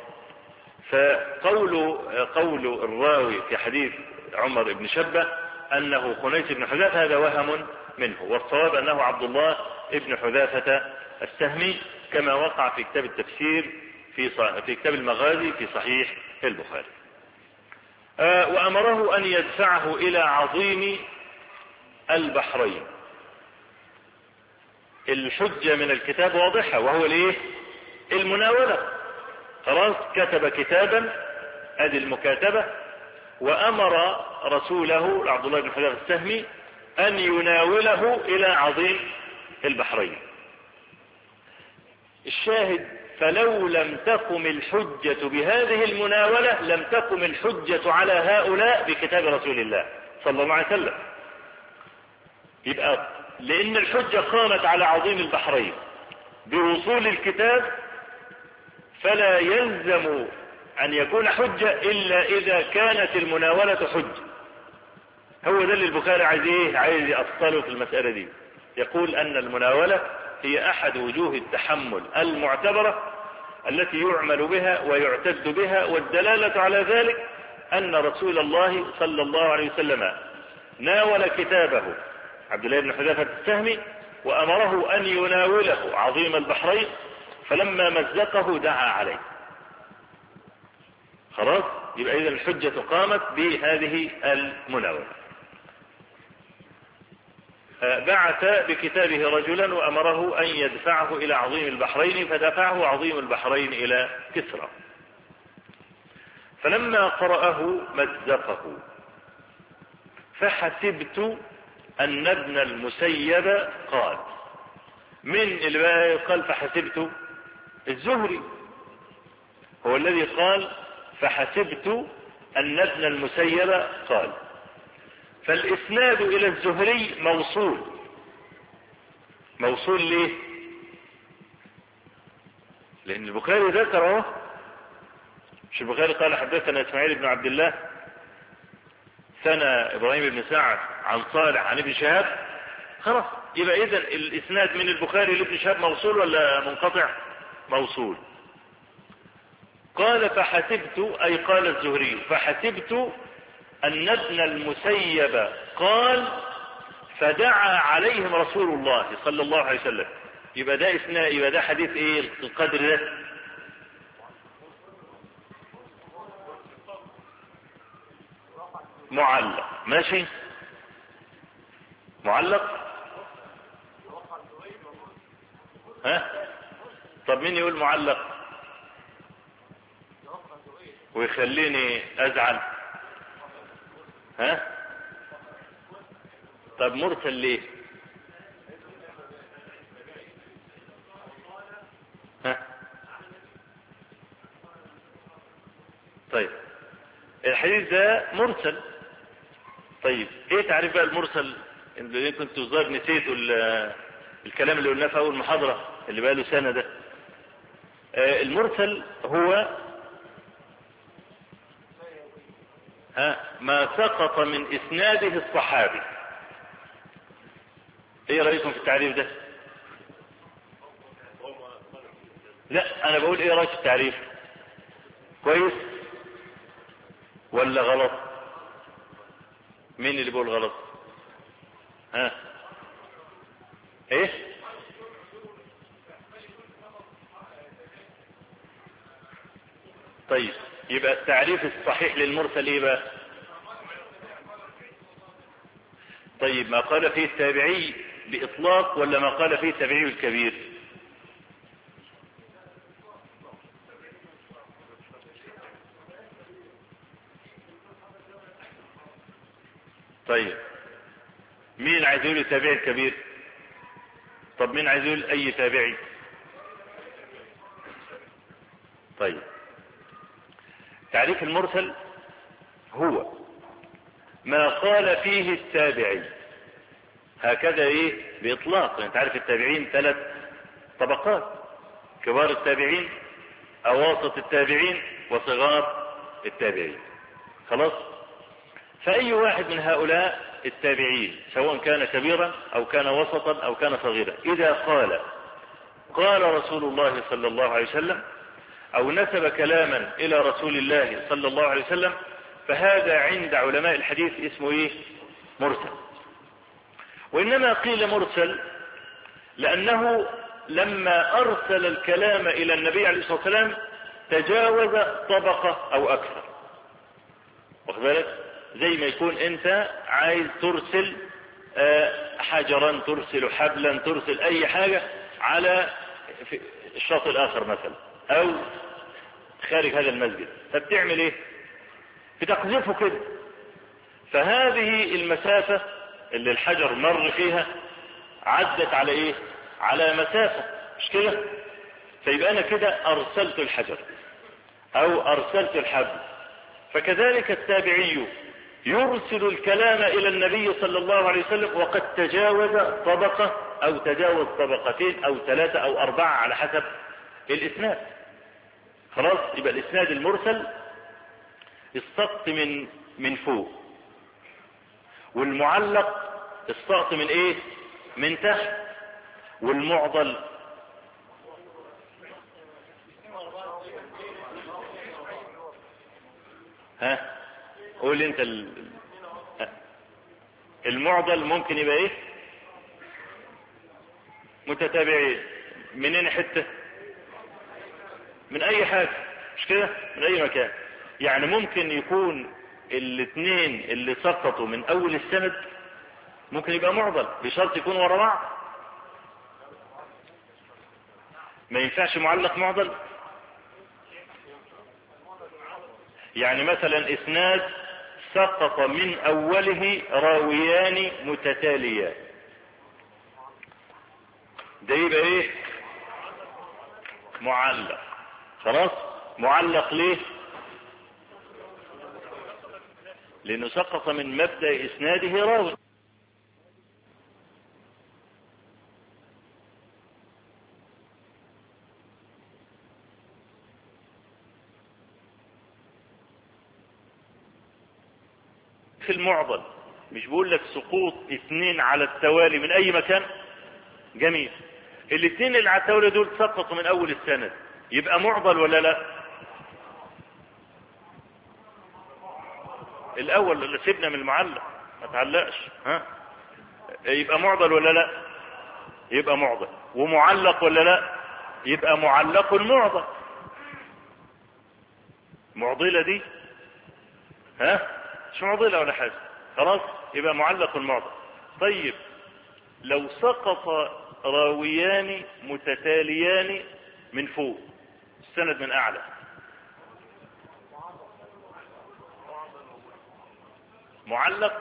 فقول قول الراوي في حديث عمر بن شبة أنه خنيس بن حذافة هذا وهم منه، والصواب أنه عبد الله بن حذافة السهمي كما وقع في كتاب التفسير في في كتاب المغازي في صحيح البخاري. آه وأمره أن يدفعه إلى عظيم البحرين. الحجة من الكتاب واضحة، وهو الايه؟ المناولة. خلاص، كتب كتابا، ادي المكاتبة، وامر رسوله عبد الله بن حذافة السهمي ان يناوله الى عظيم البحرين. الشاهد: فلو لم تقم الحجة بهذه المناولة لم تقم الحجة على هؤلاء بكتاب رسول الله صلى الله عليه وسلم. يبقى لأن الحجة قامت على عظيم البحرين بوصول الكتاب، فلا يلزم أن يكون حجة إلا إذا كانت المناولة حجة. هو ده اللي البخاري عايز ايه؟ عايز يأصله في المسألة دي. يقول أن المناولة هي أحد وجوه التحمل المعتبرة التي يعمل بها ويعتد بها، والدلالة على ذلك أن رسول الله صلى الله عليه وسلم ناول كتابه عبد الله بن حذافة السهمي وأمره أن يناوله عظيم البحرين، فلما مزقه دعا عليه. خلاص، يبقى إذا الحجة قامت بهذه المناولة. بعث بكتابه رجلا وأمره أن يدفعه إلى عظيم البحرين، فدفعه عظيم البحرين إلى كسرى. فلما قرأه مزقه، فحسبت أن ابن المسيب قال. من اللي قال فحسبت؟ الزهري هو الذي قال فحسبت أن ابن المسيب قال. فالإسناد إلى الزهري موصول. موصول ليه؟ لأن البخاري ذكره، مش البخاري قال حدثنا إسماعيل بن عبد الله سنة إبراهيم بن سعد عن صالح عن ابن شهاب، خلاص. يبقى إذن الإسناد من البخاري لابن شهاب موصول ولا منقطع؟ موصول. قال فحسبت، أي قال الزهري فحسبت أن ابن المسيب قال فدعا عليهم رسول الله صلى الله عليه وسلم. يبقى ده إسناد، يبقى ده حديث إيه القدر ده؟ معلق. ماشي، معلق. ها؟ طب مين يقول معلق ويخليني أزعل؟ ها؟ طب مرسل ليه؟ ها؟ طيب الحديث ده مرسل. طيب ايه تعريف بقى المرسل؟ اللي كنت ظاهر نسيته الكلام اللي قلناه في اول محاضرة اللي بقى له سنة ده. آه المرسل هو ها ما سقط من اسناده الصحابي. ايه رأيكم في التعريف ده؟ لا انا بقول ايه رأيك في التعريف؟ كويس ولا غلط؟ مين اللي بيقول غلط؟ ها؟ ايه؟ طيب يبقى التعريف الصحيح للمرسل ايه بقى؟ طيب ما قال فيه التابعي بإطلاق ولا ما قال فيه التابعي الكبير؟ طيب مين عايز يقول التابعي الكبير؟ طب مين عايز يقول اي تابعي؟ طيب تعريف المرسل هو ما قال فيه التابعي هكذا ايه بإطلاق. يعني تعرف التابعين ثلاث طبقات: كبار التابعين، أواسط التابعين وصغار التابعين. خلاص. فأي واحد من هؤلاء التابعين سواء كان كبيرا أو كان وسطا أو كان صغيرا إذا قال قال رسول الله صلى الله عليه وسلم أو نسب كلاما إلى رسول الله صلى الله عليه وسلم فهذا عند علماء الحديث اسمه إيه؟ مرسل. وإنما قيل مرسل لأنه لما أرسل الكلام إلى النبي عليه الصلاة والسلام تجاوز طبقة أو أكثر. واخد بالك؟ زي ما يكون أنت عايز ترسل حجرا، ترسل حبلا، ترسل أي حاجة على الشاطئ الآخر مثلا أو خارج هذا المسجد، فبتعمل إيه؟ بتقذفه كده. فهذه المسافة اللي الحجر مر فيها عدت على إيه؟ على مسافة، مش كده؟ فيبقى أنا كده أرسلت الحجر أو أرسلت الحبل. فكذلك التابعي يرسل الكلام إلى النبي صلى الله عليه وسلم وقد تجاوز طبقة أو تجاوز طبقتين أو ثلاثة أو أربعة على حسب الإسناد. خلاص. يبقى الإسناد المرسل السقط من من فوق، والمعلق السقط من إيه؟ من تحت، والمعضل ها قول انت ال... المعضل ممكن يبقى ايه؟ متتابعين. منين حتة؟ من اي حاجة، مش كده؟ من اي مكان. يعني ممكن يكون الاثنين اللي سقطوا من اول السند ممكن يبقى معضل بشرط يكون ورا بعض. ما ينفعش معلق معضل. يعني مثلا اسناد سقط من اوله راويان متتاليان، ده يبقى ايه؟ معلق. خلاص. معلق ليه؟ لانه سقط من مبدأ اسناده راوي. في المعضل مش بقول لك سقوط اثنين على التوالي من اي مكان؟ جميل. الاثنين اللي على التوالي دول سقطوا من اول السند، يبقى معضل ولا لا؟ الاول اللي سيبنا من المعلق ما تعلقش، ها؟ يبقى معضل ولا لا؟ يبقى معضل. ومعلق ولا لا؟ يبقى معلق معضل. معضلة دي ها مش معضلة ولا حاجة. خلاص. يبقى معلق معضل. طيب لو سقط راويان متتاليان من فوق السند من اعلى، معلق.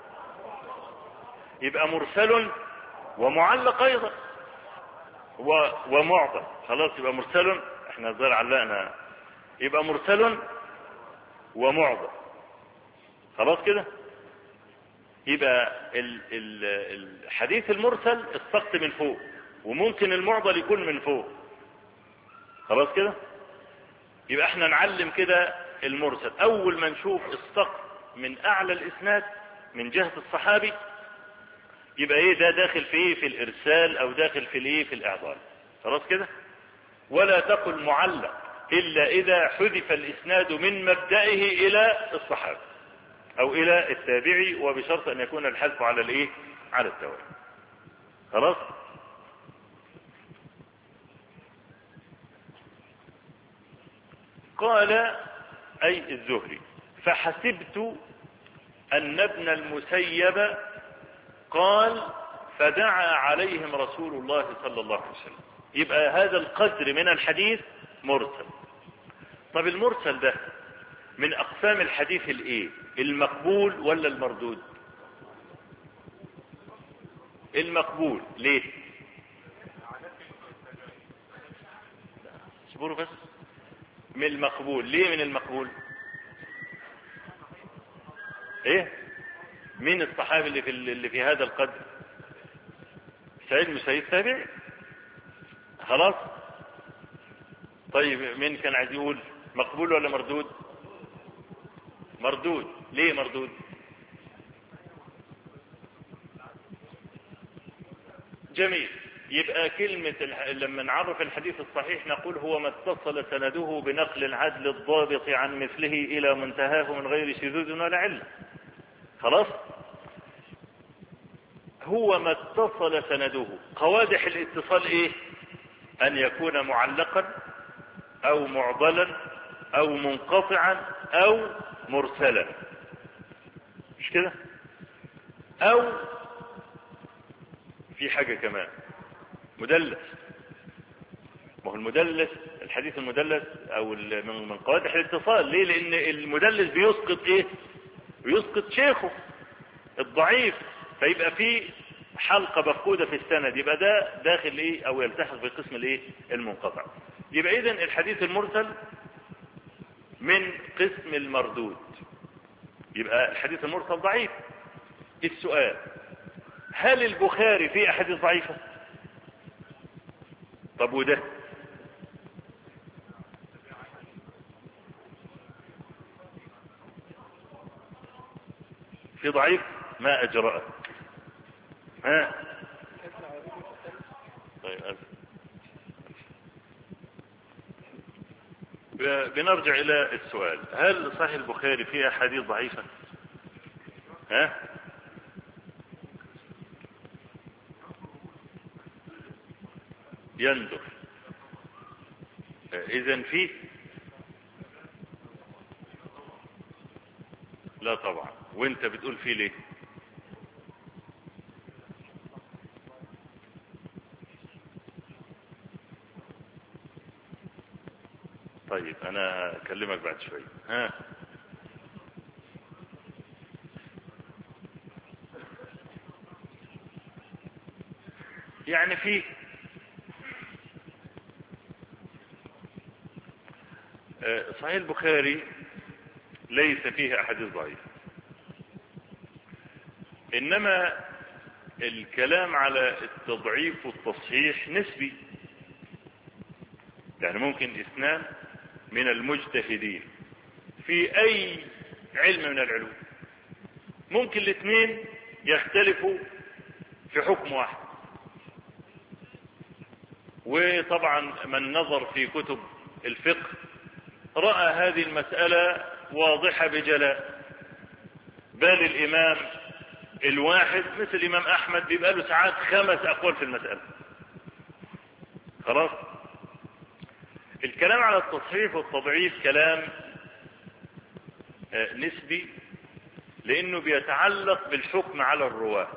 يبقى مرسل ومعلق ايضا و... ومعضل. خلاص. يبقى مرسل، احنا ظل علقنا، يبقى مرسل ومعضل. خلاص كده. يبقى ال... ال... الحديث المرسل السقط من فوق، وممكن المعضل يكون من فوق. خلاص كده. يبقى احنا نعلم كده المرسل اول ما نشوف السقط من اعلى الاسناد من جهة الصحابي يبقى ايه؟ ده داخل في ايه؟ في الارسال او داخل في الايه؟ في الاعضال. خلاص كده. ولا تقل معلق الا اذا حذف الاسناد من مبدئه الى الصحابي او الى التابعي، وبشرط ان يكون الحذف على الايه؟ على التوالي. خلاص. قال اي الزهري: فحسبت ان ابن المسيب قال فدعا عليهم رسول الله صلى الله عليه وسلم. يبقى هذا القدر من الحديث مرسل. طب المرسل ده من اقسام الحديث الايه؟ المقبول ولا المردود؟ المقبول. ليه؟ اصبروا بس. من المقبول. ليه من المقبول؟ ايه؟ مين الصحابي اللي في اللي في هذا القدر؟ سعيد بن سعيد تابعي. خلاص. طيب مين كان عايز يقول مقبول ولا مردود؟ مردود. ليه مردود؟ جميل. يبقى كلمة لما نعرف الحديث الصحيح نقول هو ما اتصل سنده بنقل العدل الضابط عن مثله إلى منتهاه من غير شذوذ ولا علة. خلاص. هو ما اتصل سنده. قوادح الاتصال ايه؟ ان يكون معلقا او معضلا او منقطعا او مرسلا، مش كده؟ او في حاجة كمان مدلس. ما هو المدلس الحديث المدلس او من قوادح الاتصال. ليه؟ لان المدلس بيسقط ايه؟ بيسقط شيخه الضعيف، فيبقى في حلقة مفقودة في السند، يبقى ده داخل ايه او يلتحق بقسم الايه المنقطع. يبقى اذن الحديث المرسل من قسم المردود، يبقى الحديث المرسل ضعيف. السؤال: هل البخاري فيه احاديث ضعيفة؟ طب وده؟ في ضعيف ما اجرأه. ها طيب بنرجع الى السؤال: هل صحيح البخاري فيه احاديث ضعيفة؟ ها يندر. اذن فيه؟ لا طبعا. وانت بتقول فيه ليه؟ طيب انا اكلمك بعد شوي. ها يعني فيه صحيح البخاري ليس فيه احاديث ضعيفة، انما الكلام على التضعيف والتصحيح نسبي. يعني ممكن اثنان من المجتهدين في اي علم من العلوم، ممكن الاثنين يختلفوا في حكم واحد. وطبعا من نظر في كتب الفقه رأى هذه المسألة واضحة بجلاء. بل الامام الواحد مثل الامام احمد بيبقى له ساعات خمس اقوال في المسألة. خلاص. الكلام على التصحيح والتضعيف كلام نسبي، لانه بيتعلق بالحكم على الرواة.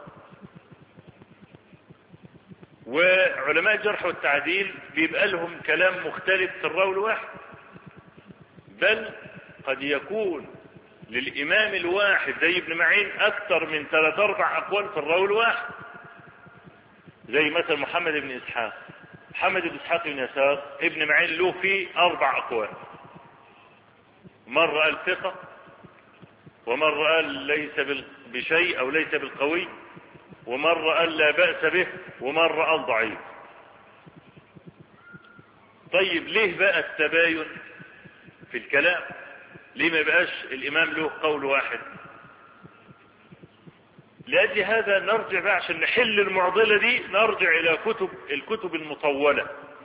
وعلماء الجرح والتعديل بيبقى لهم كلام مختلف في الراوي الواحد، بل قد يكون للامام الواحد زي ابن معين اكثر من ثلاث اربع اقوال في الراوي الواحد. زي مثلا محمد بن اسحاق محمد بن اسحاق بن يسار ابن معين له فيه اربع اقوال. مرة قال ثقة، ومرة قال ليس بشيء او ليس بالقوي، ومرة قال لا بأس به، ومرة قال ضعيف. طيب ليه بقى التباين في الكلام؟ ليه ما بقاش الامام له قول واحد؟ لأجل هذا نرجع بقى عشان نحل المعضلة دي، نرجع الى كتب الكتب المطولة.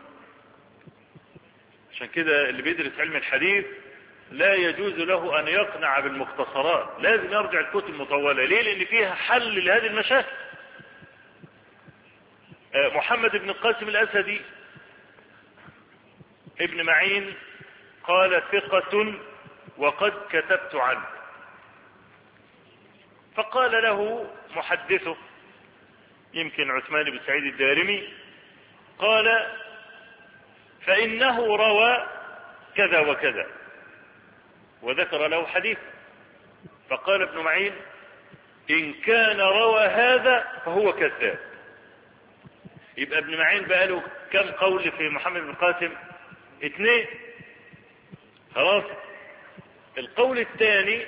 عشان كده اللي بيدرس علم الحديث لا يجوز له ان يقنع بالمختصرات، لازم يرجع الكتب المطولة. ليه؟ لان فيها حل لهذه المشاكل. محمد بن القاسم الاسدي ابن معين قال ثقة وقد كتبت عنه. فقال له محدثه يمكن عثمان بن سعيد الدارمي، قال فإنه روى كذا وكذا، وذكر له حديث. فقال ابن معين إن كان روى هذا فهو كذاب. يبقى ابن معين بقى له كم قول في محمد بن القاسم؟ اثنين. خلاص. القول الثاني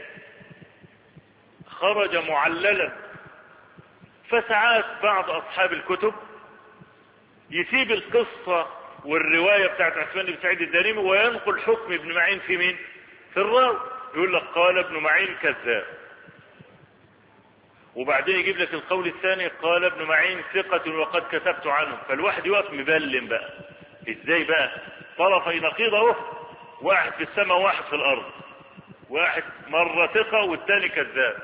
خرج معللا. فساعات بعض اصحاب الكتب يسيب القصة والرواية بتاعت عثمان بن سعيد الدارمي، وينقل حكم ابن معين في مين؟ في الراوي. يقول لك قال ابن معين كذاب، وبعدين يجيب لك القول الثاني قال ابن معين ثقة وقد كتبت عنه. فالواحد يقف مبلم بقى، ازاي بقى طرفي نقيضه، واحد في السماء وواحد في الارض، واحد مرة ثقة والثاني كذاب.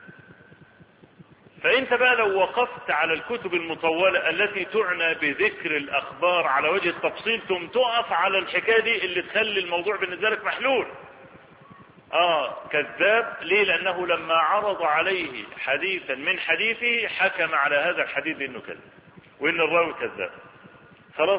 فانت بقى لو وقفت على الكتب المطولة التي تعنى بذكر الاخبار على وجه التفصيل، ثم تقف على الحكاية دي اللي تخلي الموضوع بالنسبة لك محلول. اه كذاب ليه؟ لانه لما عرض عليه حديثا من حديثه حكم على هذا الحديث انه كذب وان الراوي كذاب. خلاص.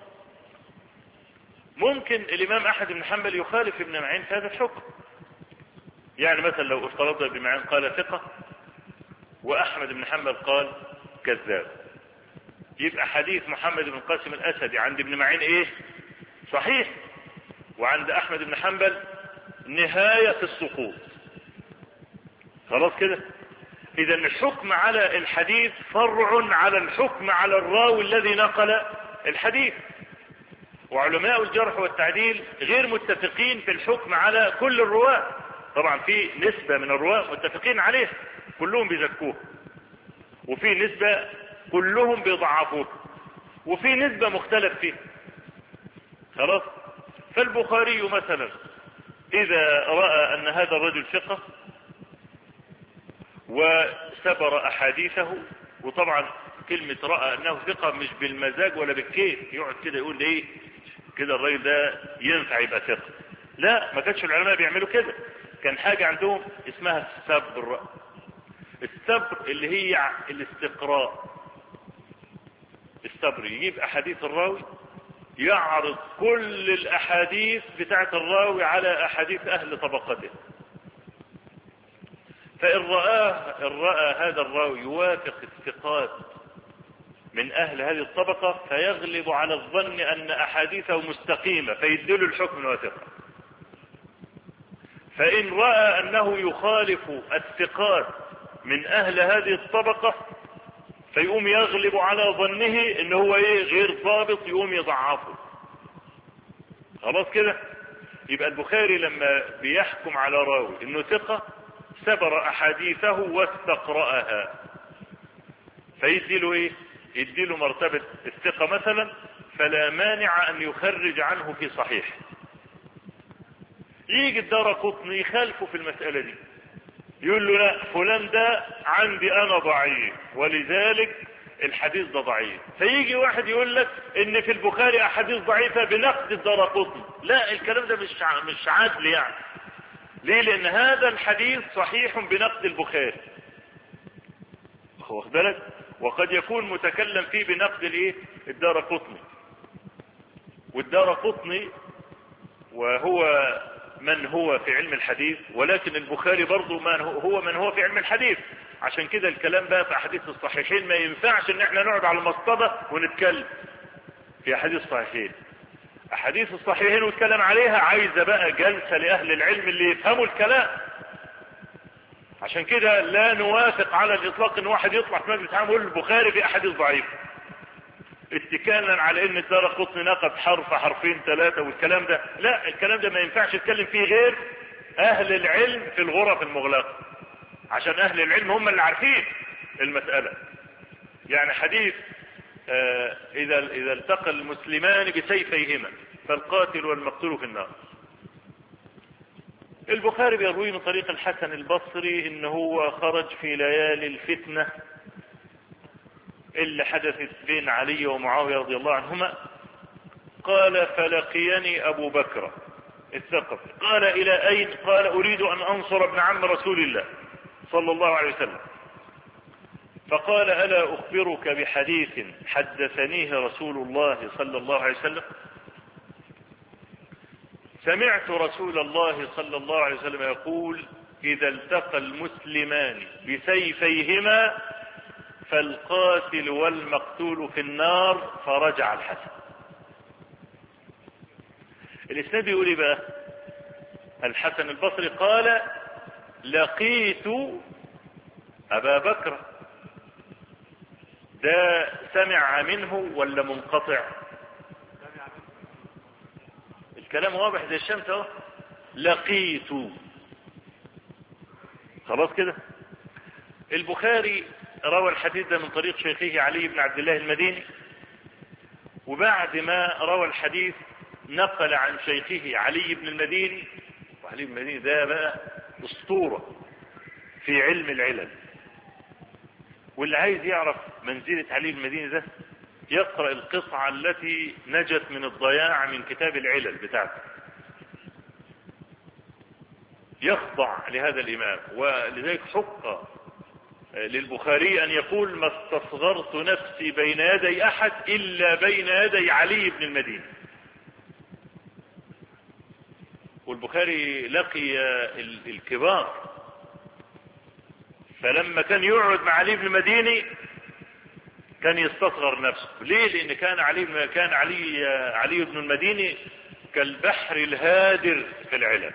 ممكن الامام احمد بن حنبل يخالف ابن معين في هذا الحكم. يعني مثلا لو افترضنا ابن معين قال ثقة واحمد بن حنبل قال كذاب، يبقى حديث محمد بن قاسم الاسدي عند ابن معين ايه؟ صحيح، وعند احمد بن حنبل نهاية السقوط. خلاص كده. اذا الحكم على الحديث فرع على الحكم على الراوي الذي نقل الحديث. وعلماء الجرح والتعديل غير متفقين في الحكم على كل الرواة. طبعا في نسبة من الرواة متفقين عليه كلهم بيزكوه، وفي نسبة كلهم بيضعفوه، وفي نسبة مختلف فيه. خلاص. فالبخاري مثلا اذا رأى ان هذا الرجل ثقة وسبر احاديثه، وطبعا كلمة رأى انه ثقة مش بالمزاج ولا بالكيف، يقعد كده يقول ايه كده الراجل ده ينفع يبقى ثقة. لا، ما كانش العلماء بيعملوا كده. كان حاجة عندهم اسمها السبر. السبر اللي هي الاستقراء. السبر يجيب احاديث الراوي، يعرض كل الاحاديث بتاعت الراوي على احاديث اهل طبقته، فان رآه ان رأى هذا الراوي يوافق الثقات من اهل هذه الطبقة فيغلب على الظن ان احاديثه مستقيمة فيدل الحكم انه ثقة. فان رأى انه يخالف الثقات من اهل هذه الطبقة فيقوم يغلب على ظنه ان هو ايه غير ضابط، يقوم يضعفه. خلاص كده. يبقى البخاري لما بيحكم على راوي انه ثقة سبر احاديثه واستقرأها، فيديله ايه؟ يديله مرتبة الثقة مثلا، فلا مانع ان يخرج عنه في صحيح. يجي الدارقطني يخالفه في المسألة دي، يقول له لا فلان ده عندي انا ضعيف ولذلك الحديث ده ضعيف. فيجي واحد يقول لك ان في البخاري احاديث ضعيفة بنقد الدارقطني. لا، الكلام ده مش مش عادل يعني. ليه؟ لان هذا الحديث صحيح بنقد البخاري، واخد بالك، وقد يكون متكلم فيه بنقد الايه الدارقطني. والدارقطني وهو من هو في علم الحديث، ولكن البخاري برضو من هو من هو في علم الحديث. عشان كده الكلام بقى في احاديث الصحيحين ما ينفعش ان احنا نقعد على المصطبة ونتكلم في احاديث الصحيحين. احاديث الصحيحين ونتكلم عليها عايزة بقى جلسة لاهل العلم اللي يفهموا الكلام. عشان كده لا نوافق على الاطلاق ان واحد يطلع في مجلس عام يقول البخاري في احاديث ضعيفة اتكالا على ان الدارقطني نقد حرف حرفين ثلاثة والكلام ده. لا، الكلام ده ما ينفعش يتكلم فيه غير اهل العلم في الغرف المغلقة، عشان اهل العلم هم اللي عارفين المسألة. يعني حديث آه اذا اذا التقى المسلمان بسيفيهما فالقاتل والمقتول في النار، البخاري بيروي من طريق الحسن البصري ان هو خرج في ليالي الفتنة اللي حدثت بين علي ومعاوية رضي الله عنهما. قال فلقيني ابو بكر الثقفي، قال الى اين؟ قال اريد ان انصر ابن عم رسول الله صلى الله عليه وسلم. فقال الا اخبرك بحديث حدثنيه رسول الله صلى الله عليه وسلم؟ سمعت رسول الله صلى الله عليه وسلم يقول اذا التقى المسلمان بسيفيهما فالقاتل والمقتول في النار. فرجع الحسن. الاسناد يقول ايه بقى؟ الحسن البصري قال لقيت ابا بكر. ده سمع منه ولا منقطع؟ الكلام واضح زي الشمس اهو. لقيت، خلاص كده. البخاري روى الحديث ده من طريق شيخه علي بن عبد الله المديني، وبعد ما روى الحديث نقل عن شيخه علي بن المديني، وعلي بن المديني ده بقى اسطورة في علم العلل، واللي عايز يعرف منزلة علي بن المديني ده يقرأ القطعة التي نجت من الضياع من كتاب العلل بتاعته، يخضع لهذا الإمام. ولذلك حق للبخاري أن يقول ما استصغرت نفسي بين يدي أحد إلا بين يدي علي بن المديني. والبخاري لقي الكبار، فلما كان يقعد مع علي بن المديني كان يستصغر نفسه. ليه؟ لأن كان علي كان علي علي بن المديني كالبحر الهادر في العلم.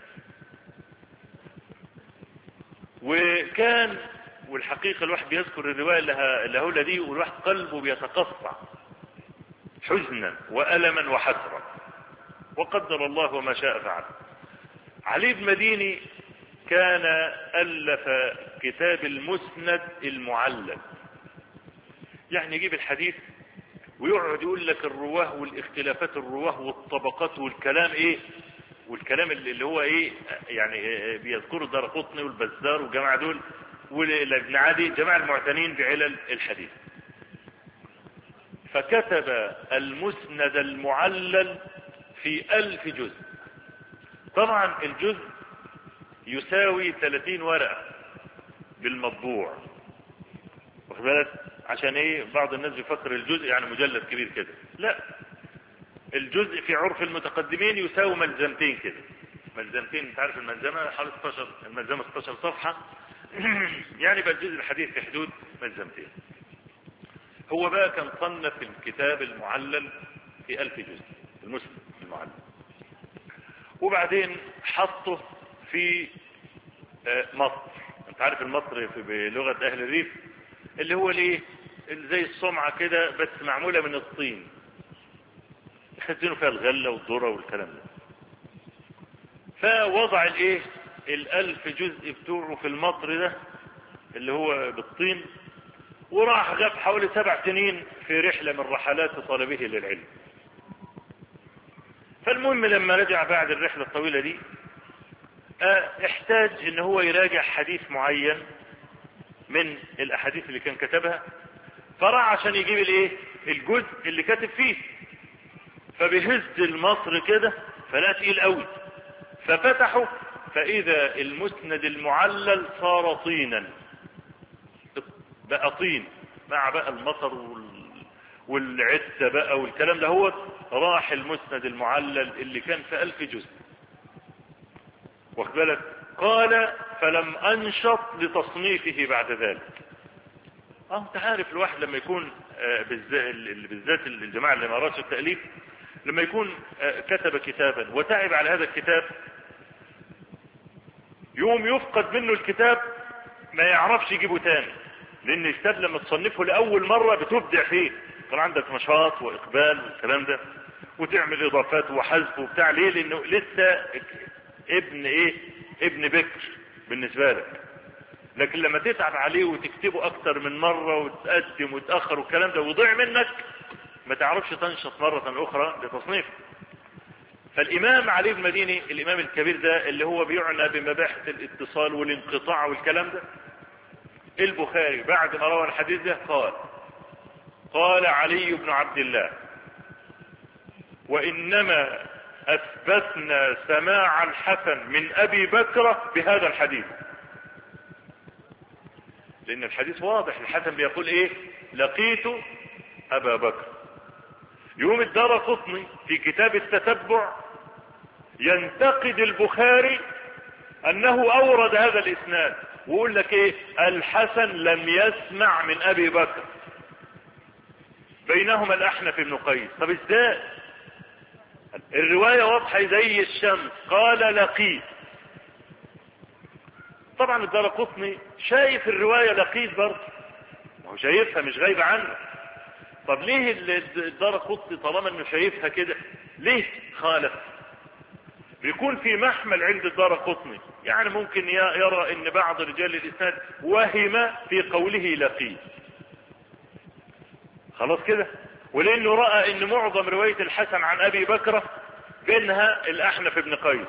وكان والحقيقة الواحد بيذكر الرواية اللي هقولها دي والواحد قلبه بيتقطع حزنا وألما وحسرة، وقدر الله وما شاء فعل. علي بن مديني كان ألف كتاب المسند المعلل، يعني يجيب الحديث ويقعد يقول لك الرواه والاختلافات الرواه والطبقات والكلام ايه والكلام اللي هو ايه يعني بيذكروا الدارقطني والبزار والجماعة دول والابن عدي، جماعة المعتنين بعلل الحديث. فكتب المسند المعلل في ألف جزء. طبعا الجزء يساوي ثلاثين ورقة بالمطبوع، واخد بالك؟ عشان ايه بعض الناس بيفكر الجزء يعني مجلد كبير كده، لا، الجزء في عرف المتقدمين يساوي ملزمتين كده، ملزمتين. انت عارف الملزمة حوالي ستاشر، الملزمة ستاشر صفحة يعني بقى الجزء الحديث في حدود ملزمتين. هو بقى كان صنف الكتاب المعلل في ألف جزء، المسند المعلل، وبعدين حطه في مصر. انت عارف المصر بلغة اهل الريف اللي هو الايه زي الصمعة كده بس معمولة من الطين، يخزنوا فيها الغلة والذرة والكلام ده. فوضع الايه الالف جزء بتوعه في المطر ده اللي هو بالطين، وراح غاب حوالي سبع سنين في رحلة من رحلات طلبه للعلم. فالمهم لما رجع بعد الرحلة الطويلة دي احتاج ان هو يراجع حديث معين من الاحاديث اللي كان كتبها، فراح عشان يجيب الايه الجزء اللي كاتب فيه، فبيهز المصر كده فلا تقيل قوي، ففتحه فاذا المسند المعلل صار طينا، بقى طين مع بقى المطر والعدة بقى والكلام ده. هو راح المسند المعلل اللي كان في ألف جزء، واخد بالك؟ قال فلم انشط لتصنيفه بعد ذلك. اه انت عارف الواحد لما يكون آه بالذات الجماعة اللي ما رأسوا التأليف لما يكون آه كتب كتابا وتعب على هذا الكتاب، يوم يفقد منه الكتاب ما يعرفش يجيبه تاني، لان الكتاب لما تصنفه لأول مرة بتبدع فيه، كان عندك نشاط واقبال والكلام ده، وتعمل اضافات وحذف وبتاع. ليه؟ لانه لسه ابن ايه ابن بكر بالنسبة لك. لكن لما تتعب عليه وتكتبه اكتر من مرة وتقدم وتأخر والكلام ده وضيع منك، ما تعرفش تنشط مرة اخرى لتصنيفه. فالامام علي بن المديني الامام الكبير ده اللي هو بيعنى بمباحث الاتصال والانقطاع والكلام ده، البخاري بعد ما روى الحديث ده قال قال علي بن عبد الله وانما اثبتنا سماع الحسن من ابي بكر بهذا الحديث. لان الحديث واضح، الحسن بيقول ايه لقيت ابا بكر. يوم الدارقطني في كتاب التتبع ينتقد البخاري انه اورد هذا الاسناد ويقول لك ايه الحسن لم يسمع من ابي بكر، بينهما الاحنف بن قيس. طب ازاي؟ الرواية واضحة زي الشمس، قال لقيت. طبعا الدارقطني شايف الرواية لقيت برضه، هو شايفها مش غايبة عنه. طب ليه الدارقطني طالما انه شايفها كده ليه خالف؟ بيكون في محمل عند الدارقطني، يعني ممكن يرى ان بعض رجال الاسناد وهم في قوله لقي، خلاص كده، ولانه رأى ان معظم رواية الحسن عن ابي بكر بينها الاحنف بن قيس،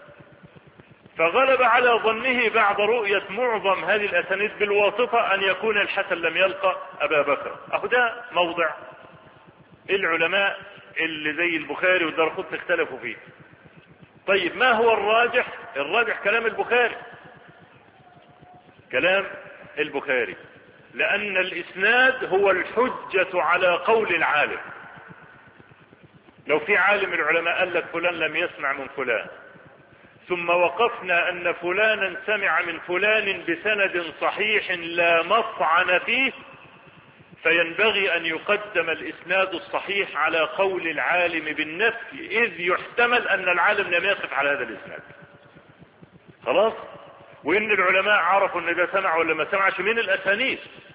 فغلب على ظنه بعد رؤية معظم هذه الاسانيد بالواسطة ان يكون الحسن لم يلقى ابا بكر. اهو ده موضع العلماء اللي زي البخاري والدارقطني اختلفوا فيه. طيب ما هو الراجح؟ الراجح كلام البخاري، كلام البخاري، لان الاسناد هو الحجة على قول العالم. لو في عالم العلماء قال لك فلان لم يسمع من فلان، ثم وقفنا ان فلانا سمع من فلان بسند صحيح لا مطعن فيه، فينبغي ان يقدم الاسناد الصحيح على قول العالم بالنفي، اذ يحتمل ان العالم لم يقف على هذا الاسناد. خلاص، وان العلماء عرفوا ان ده سمع ولا ما سمعش من الاسانيد.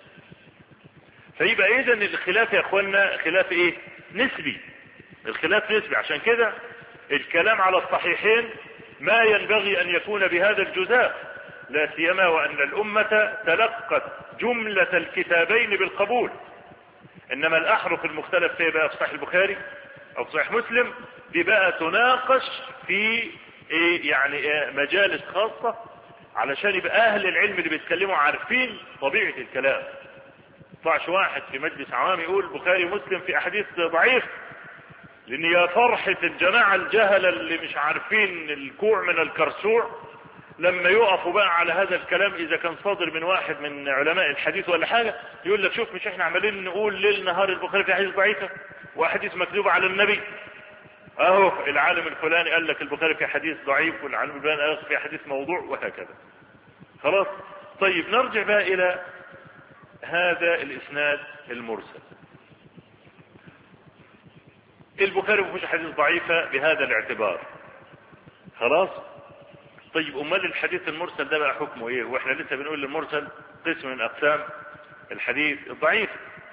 فيبقى اذا الخلاف يا اخوانا خلاف ايه؟ نسبي، الخلاف نسبي. عشان كده الكلام على الصحيحين ما ينبغي ان يكون بهذا الجزاء، لا سيما وان الامة تلقت جملة الكتابين بالقبول. انما الاحرف المختلف فيه بقى في صحيح البخاري او في صحيح مسلم، دي بقى تناقش في ايه يعني إيه مجالس خاصة، علشان يبقى اهل العلم اللي بيتكلموا عارفين طبيعة الكلام. طلعش واحد في مجلس عوام يقول بخاري ومسلم في احاديث ضعيف، لان يا فرحة الجماعة الجهلة اللي مش عارفين الكوع من الكرسوع لما يقفوا بقى على هذا الكلام، اذا كان صادر من واحد من علماء الحديث ولا حاجة، يقول لك شوف مش احنا عمالين نقول ليل نهار البخاري في حديث ضعيفة واحاديث مكذوبة على النبي، اهو العالم الفلاني قال لك البخاري في حديث ضعيف، والعالم الفلاني قال لك في حديث موضوع، وهكذا. خلاص. طيب نرجع بقى الى هذا الاسناد المرسل. البخاري ما فيهوش حديث ضعيفة بهذا الاعتبار. خلاص. طيب امال الحديث المرسل ده بقى حكمه ايه؟ واحنا لسه بنقول المرسل قسم من اقسام الحديث الضعيف.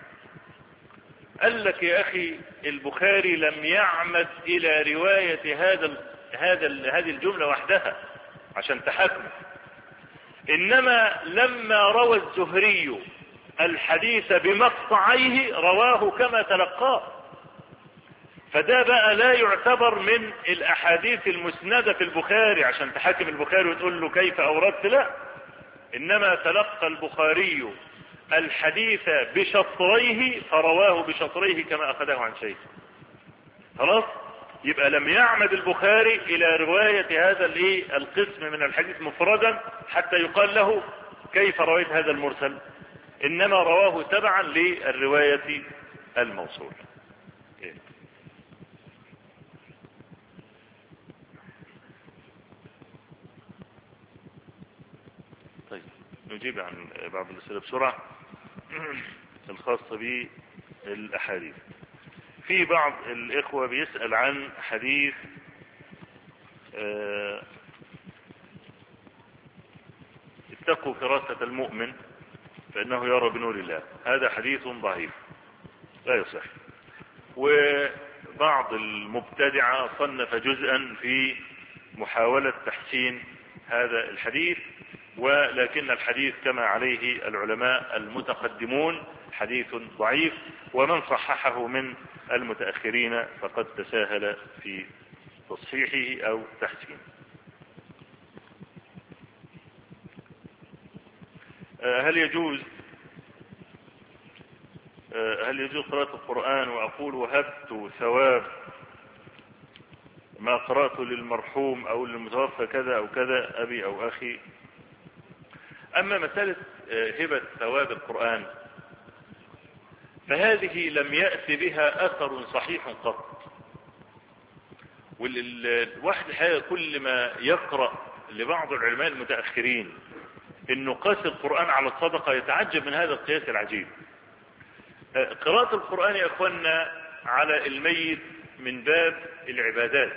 قال لك يا اخي البخاري لم يعمد الى رواية هذا ال هذا ال هذه الجملة وحدها عشان تحكمه، انما لما روى الزهري الحديث بمقطعيه رواه كما تلقاه، فده بقى لا يعتبر من الاحاديث المسندة في البخاري عشان تحكم البخاري وتقول له كيف اوردت، لا، انما تلقى البخاري الحديث بشطريه فرواه بشطريه كما اخذه عن شيخ. خلاص. يبقى لم يعمد البخاري الى رواية هذا الايه القسم من الحديث مفردا حتى يقال له كيف رويت هذا المرسل، انما رواه تبعا للرواية الموصول. طيب نجيب عن بعض الأسئلة بسرعة الخاصة بالأحاديث. في بعض الإخوة بيسأل عن حديث اه اتقوا فراسة المؤمن فإنه يرى بنور الله. هذا حديث ضعيف لا يصح. وبعض المبتدعة صنف جزءا في محاولة تحسين هذا الحديث، ولكن الحديث كما عليه العلماء المتقدمون حديث ضعيف، ومن صححه من المتأخرين فقد تساهل في تصحيحه أو تحسينه. هل يجوز هل يجوز قراءة القرآن وأقول وهبت ثواب ما قرأته للمرحوم أو للمتوفى كذا أو كذا أبي أو أخي؟ أما مسألة هبة ثواب القرآن فهذه لم يأتي بها أثر صحيح قط. والواحد الحقيقة كل ما يقرأ لبعض العلماء المتأخرين إنه قاس القرآن على الصدقة يتعجب من هذا القياس العجيب. قراءة القرآن يا أخوانا على الميت من باب العبادات،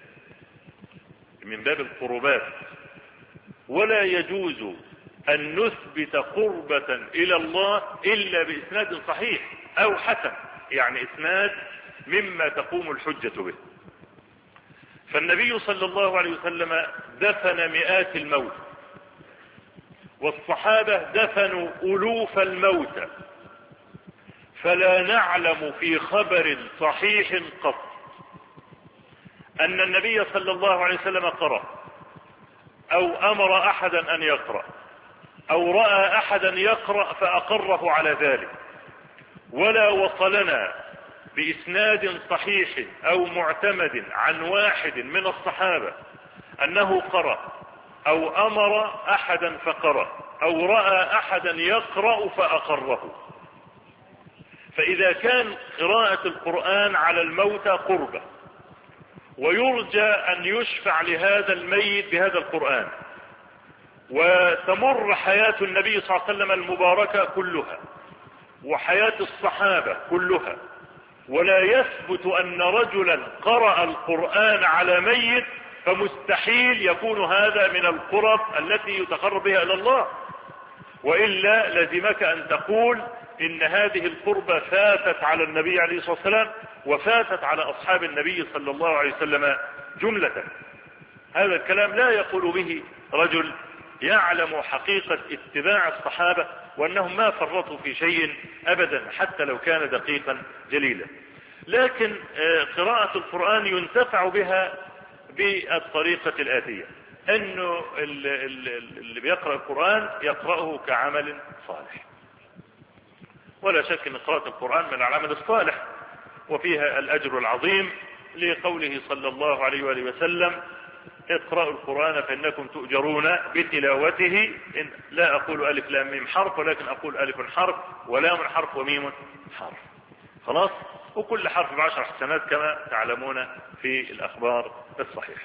من باب القربات، ولا يجوز أن نثبت قربة إلى الله إلا بإسناد صحيح أو حسن، يعني إسناد مما تقوم الحجة به. فالنبي صلى الله عليه وسلم دفن مئات الموت، والصحابة دفنوا ألوف الموتى، فلا نعلم في خبر صحيح قط أن النبي صلى الله عليه وسلم قرأ أو أمر أحدا أن يقرأ أو رأى أحدا يقرأ فأقره على ذلك، ولا وصلنا بإسناد صحيح أو معتمد عن واحد من الصحابة أنه قرأ أو أمر أحدا فقرأ أو رأى أحدا يقرأ فأقره. فإذا كان قراءة القرآن على الموتى قربة، ويرجى أن يشفع لهذا الميت بهذا القرآن، وتمر حياة النبي صلى الله عليه وسلم المباركة كلها وحياة الصحابة كلها، ولا يثبت أن رجلا قرأ القرآن على ميت، فمستحيل يكون هذا من القرب التي يتقرب بها إلى الله، وإلا لزمك أن تقول إن هذه القربة فاتت على النبي عليه الصلاة والسلام وفاتت على أصحاب النبي صلى الله عليه وسلم جملة. هذا الكلام لا يقول به رجل يعلم حقيقة اتباع الصحابة وأنهم ما فرطوا في شيء أبدا حتى لو كان دقيقا جليلا. لكن قراءة القرآن ينتفع بها بالطريقة الآتية، أنه اللي بيقرأ القرآن يقرأه كعمل صالح، ولا شك أن قراءة القرآن من العمل الصالح وفيها الأجر العظيم، لقوله صلى الله عليه وآله وسلم اقرأوا القرآن فإنكم تؤجرون بتلاوته. إن لا أقول ألف لام ميم حرف، ولكن أقول ألف حرف ولام حرف وميم حرف، خلاص، وكل حرف بعشر حسنات كما تعلمون في الأخبار الصحيحة.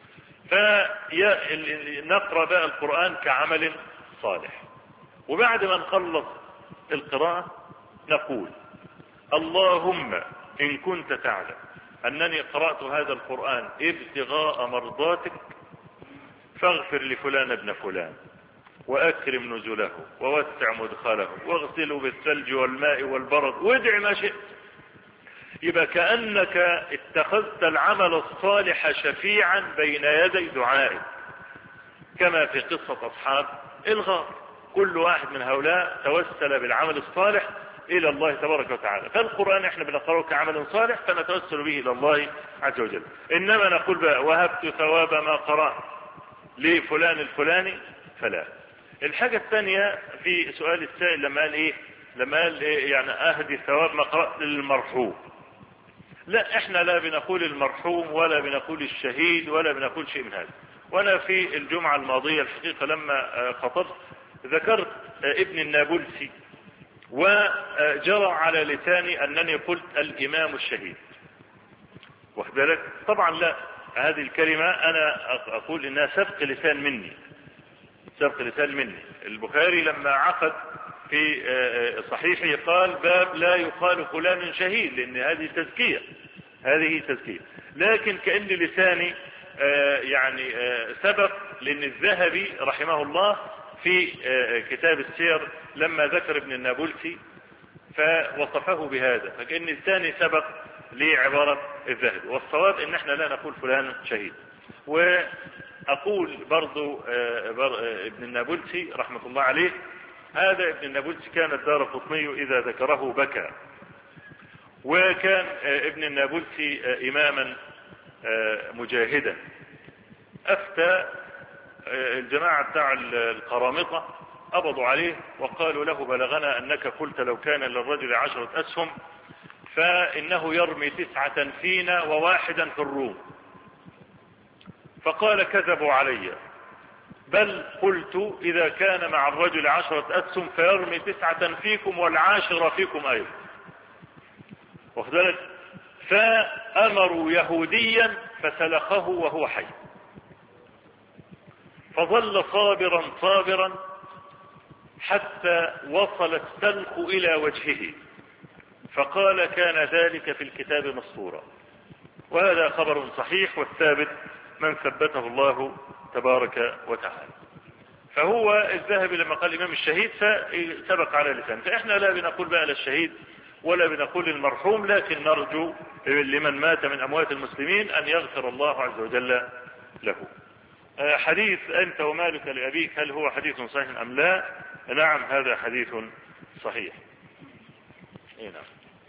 فنقرأ بقى القرآن كعمل صالح، وبعد ما نخلص القراءة نقول اللهم إن كنت تعلم أنني قرأت هذا القرآن ابتغاء مرضاتك فاغفر لفلان ابن فلان وأكرم نزله ووسع مدخله واغسله بالثلج والماء والبرد وادع ما شئت. يبقى كأنك اتخذت العمل الصالح شفيعا بين يدي دعائك، كما في قصة أصحاب الغار، كل واحد من هؤلاء توسل بالعمل الصالح إلى الله تبارك وتعالى. فالقرآن احنا بنقرأه كعمل صالح فنتوسل به إلى الله عز وجل. إنما نقول بقى وهبت ثواب ما قرأت لفلان الفلاني فلا. الحاجة الثانية في سؤال السائل لما قال إيه لما قال إيه يعني أهدي ثواب ما قرأت للمرحوم. لا، احنا لا بنقول المرحوم ولا بنقول الشهيد ولا بنقول شيء من هذا. وانا في الجمعة الماضية الحقيقة لما خطبت ذكرت ابن النابلسي، وجرى على لساني انني قلت الامام الشهيد، واخد بالك؟ طبعا لا، هذه الكلمة انا اقول انها سبق لسان مني، سبق لسان مني. البخاري لما عقد في صحيحه قال باب لا يقال فلان شهيد، لان هذه تزكية، هذه تزكية. لكن كأن لساني يعني سبق، لان الذهبي رحمه الله في كتاب السير لما ذكر ابن النابلسي فوصفه بهذا، فكأن الثاني سبق لعبارة الذهبي. والصواب ان احنا لا نقول فلان شهيد. واقول برضو ابن النابلسي رحمة الله عليه، هذا ابن النابلسي كان الدارقطني اذا ذكره بكى، وكان ابن النابلسي اماما مجاهدا. افتى الجماعة بتاع القرامطة قبضوا عليه وقالوا له بلغنا انك قلت لو كان للرجل عشرة اسهم فانه يرمي تسعة فينا وواحدا في الروم. فقال كذبوا علي، بل قلت اذا كان مع الرجل عشرة اسهم فيرمي تسعة فيكم والعاشرة فيكم ايضا، واخد بالك؟ فامروا يهوديا فسلخه وهو حي، فظل صابرا صابرا حتى وصل السلخ الى وجهه، فقال كان ذلك في الكتاب مسطورا. وهذا خبر صحيح، والثابت من ثبته الله تبارك وتعالى. فهو الذهبي لما قال الامام الشهيد فسبق على لسان. فاحنا لا بنقول بقى للشهيد ولا بنقول المرحوم، لكن نرجو لمن مات من أموات المسلمين أن يغفر الله عز وجل له. حديث أنت ومالك لأبيك هل هو حديث صحيح أم لا؟ نعم هذا حديث صحيح. إيه نعم.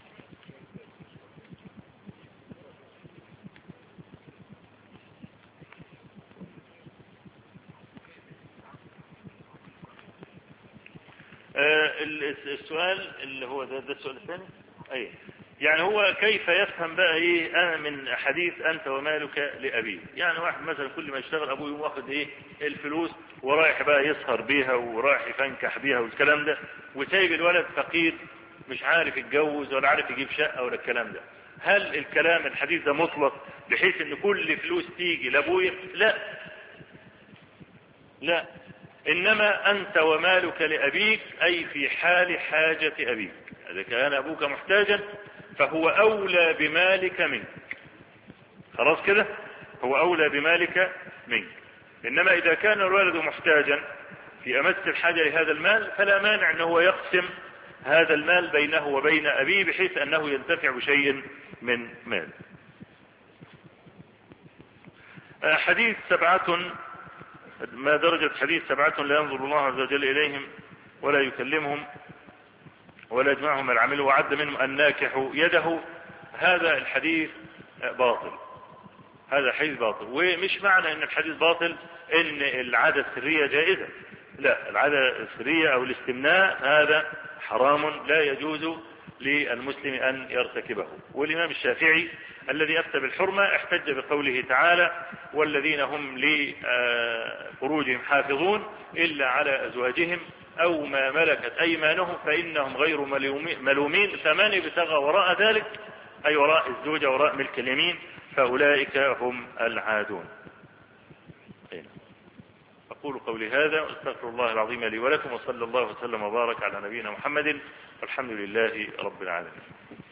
السؤال اللي هو ده, ده السؤال الثاني اي يعني هو كيف يفهم بقى ايه انا من حديث انت ومالك لابيه؟ يعني واحد مثلا كل ما يشتغل ابوه يقوم واخد ايه الفلوس ورايح بقى يسهر بيها ورايح يفنكح بيها والكلام ده، وسايب الولد فقير مش عارف يتجوز ولا عارف يجيب شقه ولا الكلام ده. هل الكلام الحديث ده مطلق بحيث ان كل فلوس تيجي لابويا؟ لا لا، إنما أنت ومالك لأبيك أي في حال حاجة أبيك. إذا كان أبوك محتاجا فهو أولى بمالك منك، خلاص كده، هو أولى بمالك منك. إنما إذا كان الولد محتاجا في أمس الحاجة لهذا المال فلا مانع أنه هو يقسم هذا المال بينه وبين أبيه بحيث أنه ينتفع بشيء من مال. حديث سبعة، ما درجة حديث سبعة لا ينظر الله عز وجل إليهم ولا يكلمهم ولا يجمعهم العمل وعد منهم الناكح يده، هذا الحديث باطل، هذا حديث باطل. ومش معنى ان الحديث باطل ان العادة السرية جائزة، لا، العادة السرية او الاستمناء هذا حرام لا يجوز للمسلم ان يرتكبه. والامام الشافعي الذي افتى بالحرمة احتج بقوله تعالى والذين هم لفروجهم حافظون الا على ازواجهم او ما ملكت ايمانهم فانهم غير ملومين، فمن ابتغى وراء ذلك اي وراء الزوجة وراء ملك اليمين فاولئك هم العادون. اقول قولي هذا واستغفر الله العظيم لي ولكم، وصلى الله وسلم وبارك على نبينا محمد والحمد لله رب العالمين.